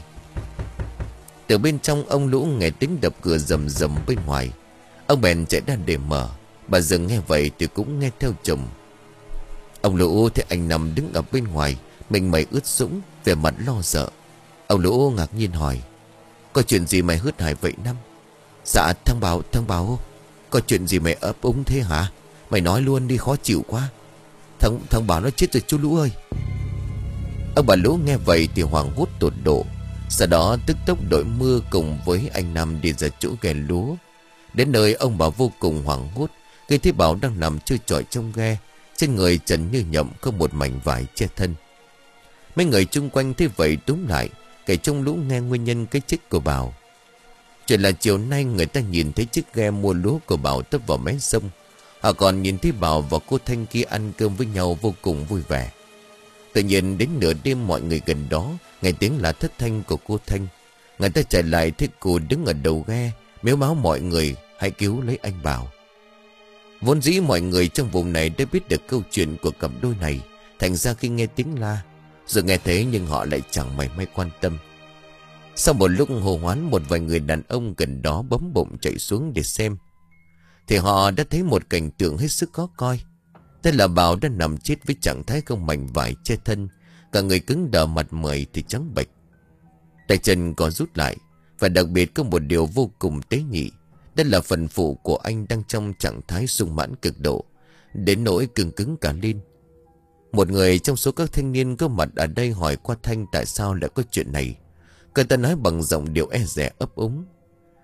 Từ bên trong ông Lũ nghe tiếng đập cửa rầm rầm bên ngoài. Ông bèn chạy ra để mở. Bà Dâng nghe vậy thì cũng nghe theo chồng. Ông Lũ thấy anh Năm đứng ở bên ngoài, mình mày ướt sũng, vẻ mặt lo sợ. Ông Lũ ngạc nhiên hỏi: "Có chuyện gì mày hớt hải vậy Năm?" "Dạ thằng Bảo, thằng Bảo, có chuyện gì mày ấp úng thế hả? Mày nói luôn đi, khó chịu quá. Thằng, thằng Bảo nó chết rồi chú Lũ ơi." Ông bà Lũ nghe vậy thì hoảng hốt tột độ. Sau đó tức tốc đội mưa cùng với anh Năm đi ra chỗ ghe lúa. Đến nơi ông bà vô cùng hoảng hốt khi thấy Bảo đang nằm chơi chọi trong ghe, trên người trần như nhộng, không một mảnh vải che thân. Mấy người chung quanh thấy vậy túm lại, kể trong Lũ nghe nguyên nhân cái chết của Bảo. Chuyện là chiều nay người ta nhìn thấy chiếc ghe mua lúa của Bảo tấp vào mé sông. Họ còn nhìn thấy Bảo và cô Thanh kia ăn cơm với nhau vô cùng vui vẻ. Tự nhiên đến nửa đêm mọi người gần đó nghe tiếng là thất thanh của cô Thanh. Người ta chạy lại thấy cô đứng ở đầu ghe, mếu máo mọi người hãy cứu lấy anh Bảo. Vốn dĩ mọi người trong vùng này đã biết được câu chuyện của cặp đôi này, thành ra khi nghe tiếng la, rồi nghe thế nhưng họ lại chẳng mảy may quan tâm. Sau một lúc hô hoán, một vài người đàn ông gần đó bấm bụng chạy xuống để xem, thì họ đã thấy một cảnh tượng hết sức khó coi. Thế là Bảo đã nằm chết với trạng thái không mảnh vải che thân, cả người cứng đờ, mặt mày thì trắng bệch, tay chân có rút lại. Và đặc biệt có một điều vô cùng tế nhị, đó là phần phụ của anh đang trong trạng thái sung mãn cực độ, đến nỗi cứng cứng cả lên. Một người trong số các thanh niên có mặt ở đây hỏi qua Thanh tại sao lại có chuyện này. Cậu ta nói bằng giọng điệu e dè ấp úng: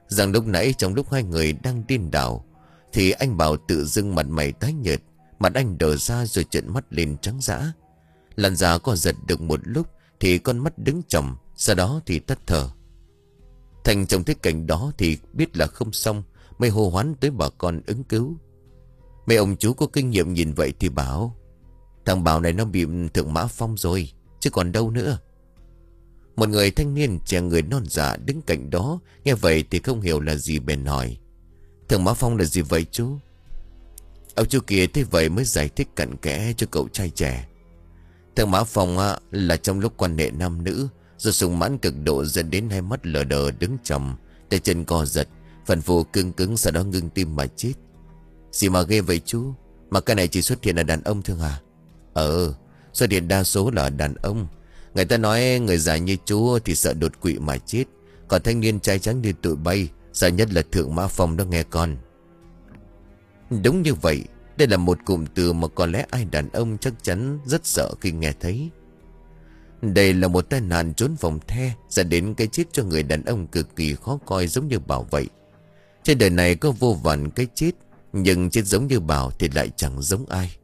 rằng lúc nãy trong lúc hai người đang điên đảo thì anh Bảo tự dưng mặt mày tái nhợt, mặt anh đờ ra rồi trợn mắt lên trắng dã. Làn da có giật được một lúc thì con mắt đứng chồng, sau đó thì tắt thở. Thành trông thấy cảnh đó thì biết là không xong, mới hô hoán tới bà con ứng cứu. Mấy ông chú có kinh nghiệm nhìn vậy thì bảo: thằng Bảo này nó bị thượng mã phong rồi, chứ còn đâu nữa. Một người thanh niên trẻ người non dạ đứng cạnh đó nghe vậy thì không hiểu là gì, bèn hỏi: thượng mã phong là gì vậy chú? Ông chú kia thế vậy mới giải thích cặn kẽ cho cậu trai trẻ. Thượng mã phong á, là trong lúc quan hệ nam nữ do sung mãn cực độ dẫn đến hai mắt lờ đờ đứng trầm, tay chân co giật, phần phụ cứng cứng, sau đó ngưng tim mà chết. Gì mà ghê vậy chú? Mà cái này chỉ xuất hiện ở đàn ông thôi hả? Ờ, xuất hiện đa số là đàn ông. Người ta nói người già như chú thì sợ đột quỵ mà chết, còn thanh niên trai trắng như tụi bay sợ nhất là thượng mã phong đó nghe con. Đúng như vậy, đây là một cụm từ mà có lẽ ai đàn ông chắc chắn rất sợ khi nghe thấy. Đây là một tai nạn trốn vòng the dẫn đến cái chết cho người đàn ông cực kỳ khó coi giống như Bảo vậy. Trên đời này có vô vàn cái chết, nhưng chết giống như Bảo thì lại chẳng giống ai.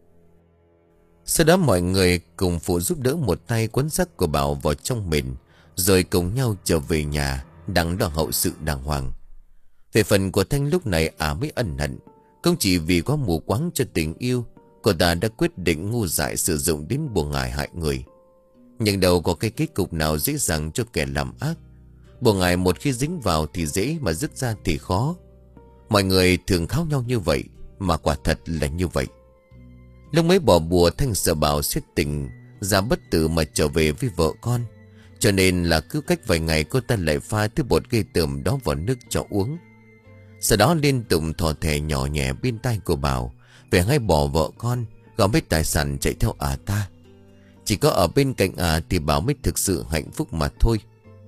Sau đó mọi người cùng phụ giúp đỡ một tay quấn xác của Bảo vào trong mình, rồi cùng nhau trở về nhà, đặng lo hậu sự đàng hoàng. Về phần của Thanh lúc này à mới ân hận, không chỉ vì quá mù quáng cho tình yêu, cô ta đã quyết định ngu dại sử dụng đến buồn ngải hại người. Nhưng đâu có cái kết cục nào dễ dàng cho kẻ làm ác. Buồn ngải một khi dính vào thì dễ, mà dứt ra thì khó. Mọi người thường kháo nhau như vậy, mà quả thật là như vậy. Lúc mới bỏ bùa, Thanh sợ Bảo sẽ tỉnh ra bất tử mà trở về với vợ con, cho nên là cứ cách vài ngày cô ta lại pha thứ bột gây tởm đó vào nước cho uống. Sau đó liên tục thò thè nhỏ nhẹ bên tai của Bảo về hay bỏ vợ con, gom hết tài sản chạy theo ả ta. Chỉ có ở bên cạnh ả thì Bảo mới thực sự hạnh phúc mà thôi.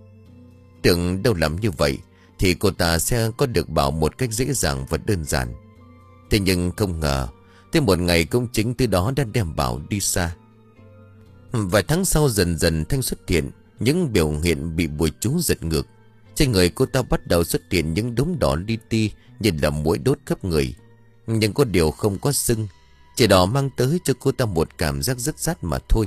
Tưởng đâu làm như vậy thì cô ta sẽ có được Bảo một cách dễ dàng và đơn giản. Thế nhưng không ngờ, tới một ngày cũng chính từ đó đã đem Bảo đi xa. Vài tháng sau dần dần Thanh xuất hiện những biểu hiện bị bùa chú giật ngược. Trên người cô ta bắt đầu xuất hiện những đốm đỏ li ti như là muỗi đốt khắp người. Nhưng có điều không có sưng, chỉ đỏ mang tới cho cô ta một cảm giác rất rát mà thôi.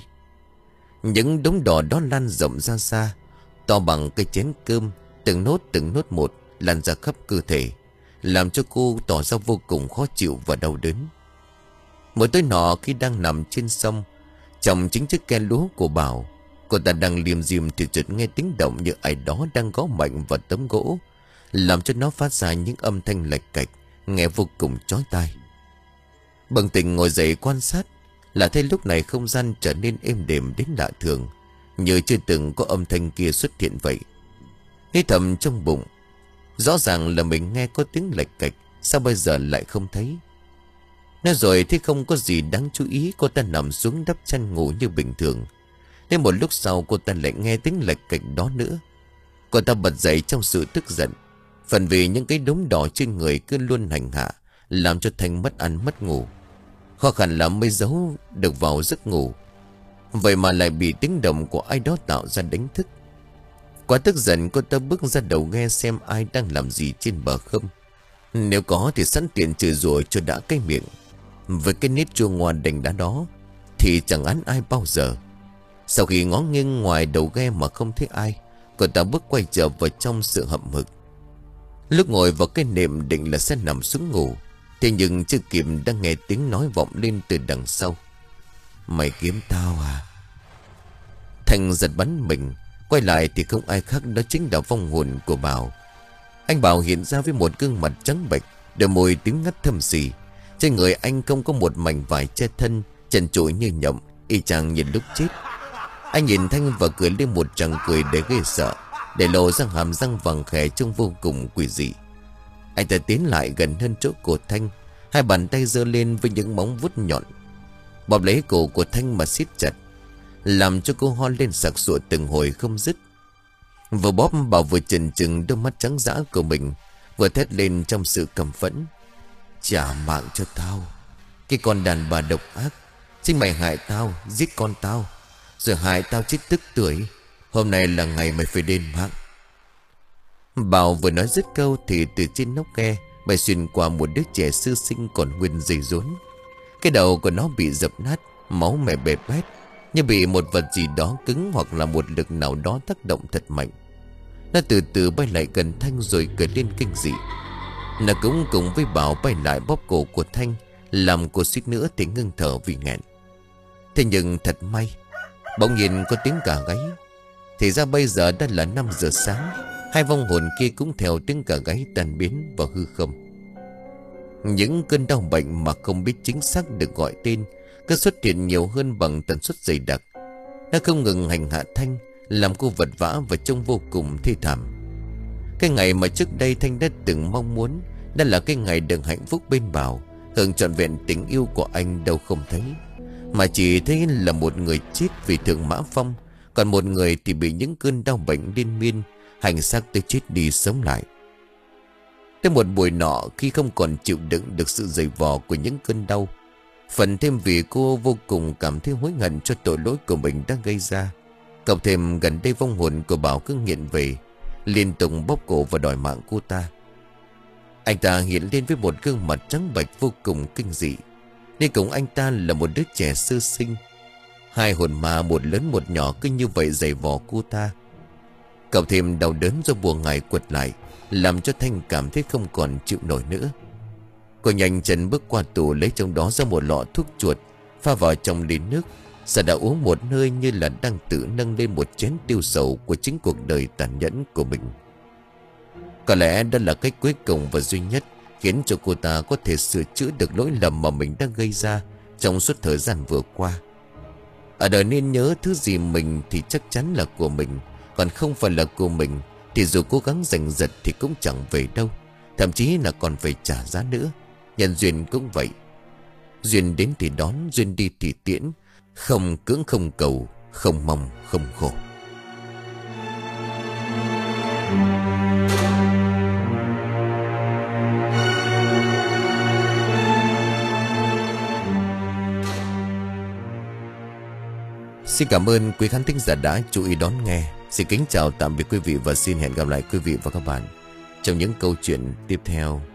Những đốm đỏ đó lan rộng ra xa, to bằng cái chén cơm, từng nốt từng nốt một lan ra khắp cơ thể, làm cho cô tỏ ra vô cùng khó chịu và đau đớn. Một tối nọ khi đang nằm trên sông, trong chính chiếc ke lúa của Bảo, cô ta đang liêm diêm thì chợt nghe tiếng động như ai đó đang gõ mạnh vào tấm gỗ, làm cho nó phát ra những âm thanh lạch cạch, nghe vô cùng chói tai. Bừng tỉnh ngồi dậy quan sát, là thấy lúc này không gian trở nên êm đềm đến lạ thường, như chưa từng có âm thanh kia xuất hiện vậy. Nghĩ thầm trong bụng, rõ ràng là mình nghe có tiếng lạch cạch, sao bây giờ lại không thấy. Nói rồi thì không có gì đáng chú ý, cô ta nằm xuống đắp chăn ngủ như bình thường. Đến một lúc sau cô ta lại nghe tiếng lạch cạch đó nữa. Cô ta bật dậy trong sự tức giận, phần vì những cái đốm đỏ trên người cứ luôn hành hạ, làm cho Thanh mất ăn mất ngủ. Khó khăn lắm mới giấu được vào giấc ngủ, vậy mà lại bị tiếng động của ai đó tạo ra đánh thức. Quá tức giận, cô ta bước ra đầu nghe xem ai đang làm gì trên bờ không. Nếu có thì sẵn tiện chửi rủa cho đã cái miệng. Với cái nét chua ngoan đành đá đó thì chẳng án ai bao giờ. Sau khi ngó nghiêng ngoài đầu ghe mà không thấy ai, cô ta bước quay trở vào trong sự hậm hực. Lúc ngồi vào cái nệm định là sẽ nằm xuống ngủ, thế nhưng chưa kịp đang nghe tiếng nói vọng lên từ đằng sau: "Mày kiếm tao à?" Thanh giật bắn mình, quay lại thì không ai khác, đó chính là vong hồn của Bảo. Anh Bảo hiện ra với một gương mặt trắng bệch, đôi môi tím ngắt thâm sì. Trên người anh không có một mảnh vải che thân, trần trụi như nhộng, y chang nhìn lúc chết. Anh nhìn Thanh và cười lên một tràng cười để ghê sợ, để lộ răng hàm răng vàng khè trông vô cùng quỷ dị. Anh ta tiến lại gần hơn chỗ cổ Thanh, hai bàn tay giơ lên với những móng vuốt nhọn, bóp lấy cổ của Thanh mà siết chặt, làm cho cô ho lên sặc sụa từng hồi không dứt. Vừa bóp, Bảo vừa chần chừng đôi mắt trắng dã của mình, vừa thét lên trong sự căm phẫn: "Trả mạng cho tao, cái con đàn bà độc ác! Chính mày hại tao, giết con tao, rồi hại tao chết tức tưởi. Hôm nay là ngày mày phải đền mạng." Bảo vừa nói dứt câu thì từ trên nóc ghe bay xuyên qua một đứa trẻ sơ sinh còn nguyên dây rốn. Cái đầu của nó bị dập nát, máu mè bệt bét, như bị một vật gì đó cứng hoặc là một lực nào đó tác động thật mạnh. Nó từ từ bay lại gần Thanh rồi cười lên kinh dị. Nó cũng cùng với Bảo bay lại bóp cổ của Thanh, làm cô suýt nữa thì ngưng thở vì nghẹn. Thế nhưng thật may, bỗng nhiên có tiếng gà gáy. Thì ra bây giờ đã là năm giờ sáng. Hai vong hồn kia cũng theo tiếng gà gáy tan biến vào hư không. Những cơn đau bệnh mà không biết chính xác được gọi tên cứ xuất hiện nhiều hơn bằng tần suất dày đặc. Nó không ngừng hành hạ Thanh, làm cô vật vã và trông vô cùng thê thảm. Cái ngày mà trước đây Thanh đã từng mong muốn, đó là cái ngày được hạnh phúc bên Bảo, hưởng trọn vẹn tình yêu của anh đâu không thấy, mà chỉ thấy là một người chết vì thượng mã phong, còn một người thì bị những cơn đau bệnh liên miên hành xác tới chết đi sống lại. Tới một buổi nọ, khi không còn chịu đựng được sự dày vò của những cơn đau, phần thêm vì cô vô cùng cảm thấy hối hận cho tội lỗi của mình đã gây ra, cộng thêm gần đây vong hồn của Bảo cứ nghiện về, liên tục bóp cổ và đòi mạng cô ta. Anh ta hiện lên với một gương mặt trắng bệch vô cùng kinh dị. Đi cùng anh ta là một đứa trẻ sơ sinh. Hai hồn ma, một lớn một nhỏ, cứ như vậy giày vò cô ta. Cộng thêm đau đớn do bùa ngải quật lại, làm cho Thanh cảm thấy không còn chịu nổi nữa. Cô nhanh chân bước qua tủ, lấy trong đó ra một lọ thuốc chuột, pha vào trong ly nước, sau đã uống một hơi như là đang tự nâng lên một chén tiêu sầu của chính cuộc đời tàn nhẫn của mình. Có lẽ đó là cách cuối cùng và duy nhất khiến cho cô ta có thể sửa chữa được lỗi lầm mà mình đã gây ra trong suốt thời gian vừa qua. Ở đời nên nhớ, thứ gì mình thì chắc chắn là của mình, còn không phải là của mình thì dù cố gắng giành giật thì cũng chẳng về đâu, thậm chí là còn phải trả giá nữa. Nhân duyên cũng vậy, duyên đến thì đón, duyên đi thì tiễn, không cưỡng không cầu, không mong không khổ. Xin cảm ơn quý khán thính giả đã chú ý đón nghe. Xin kính chào tạm biệt quý vị và xin hẹn gặp lại quý vị và các bạn trong những câu chuyện tiếp theo.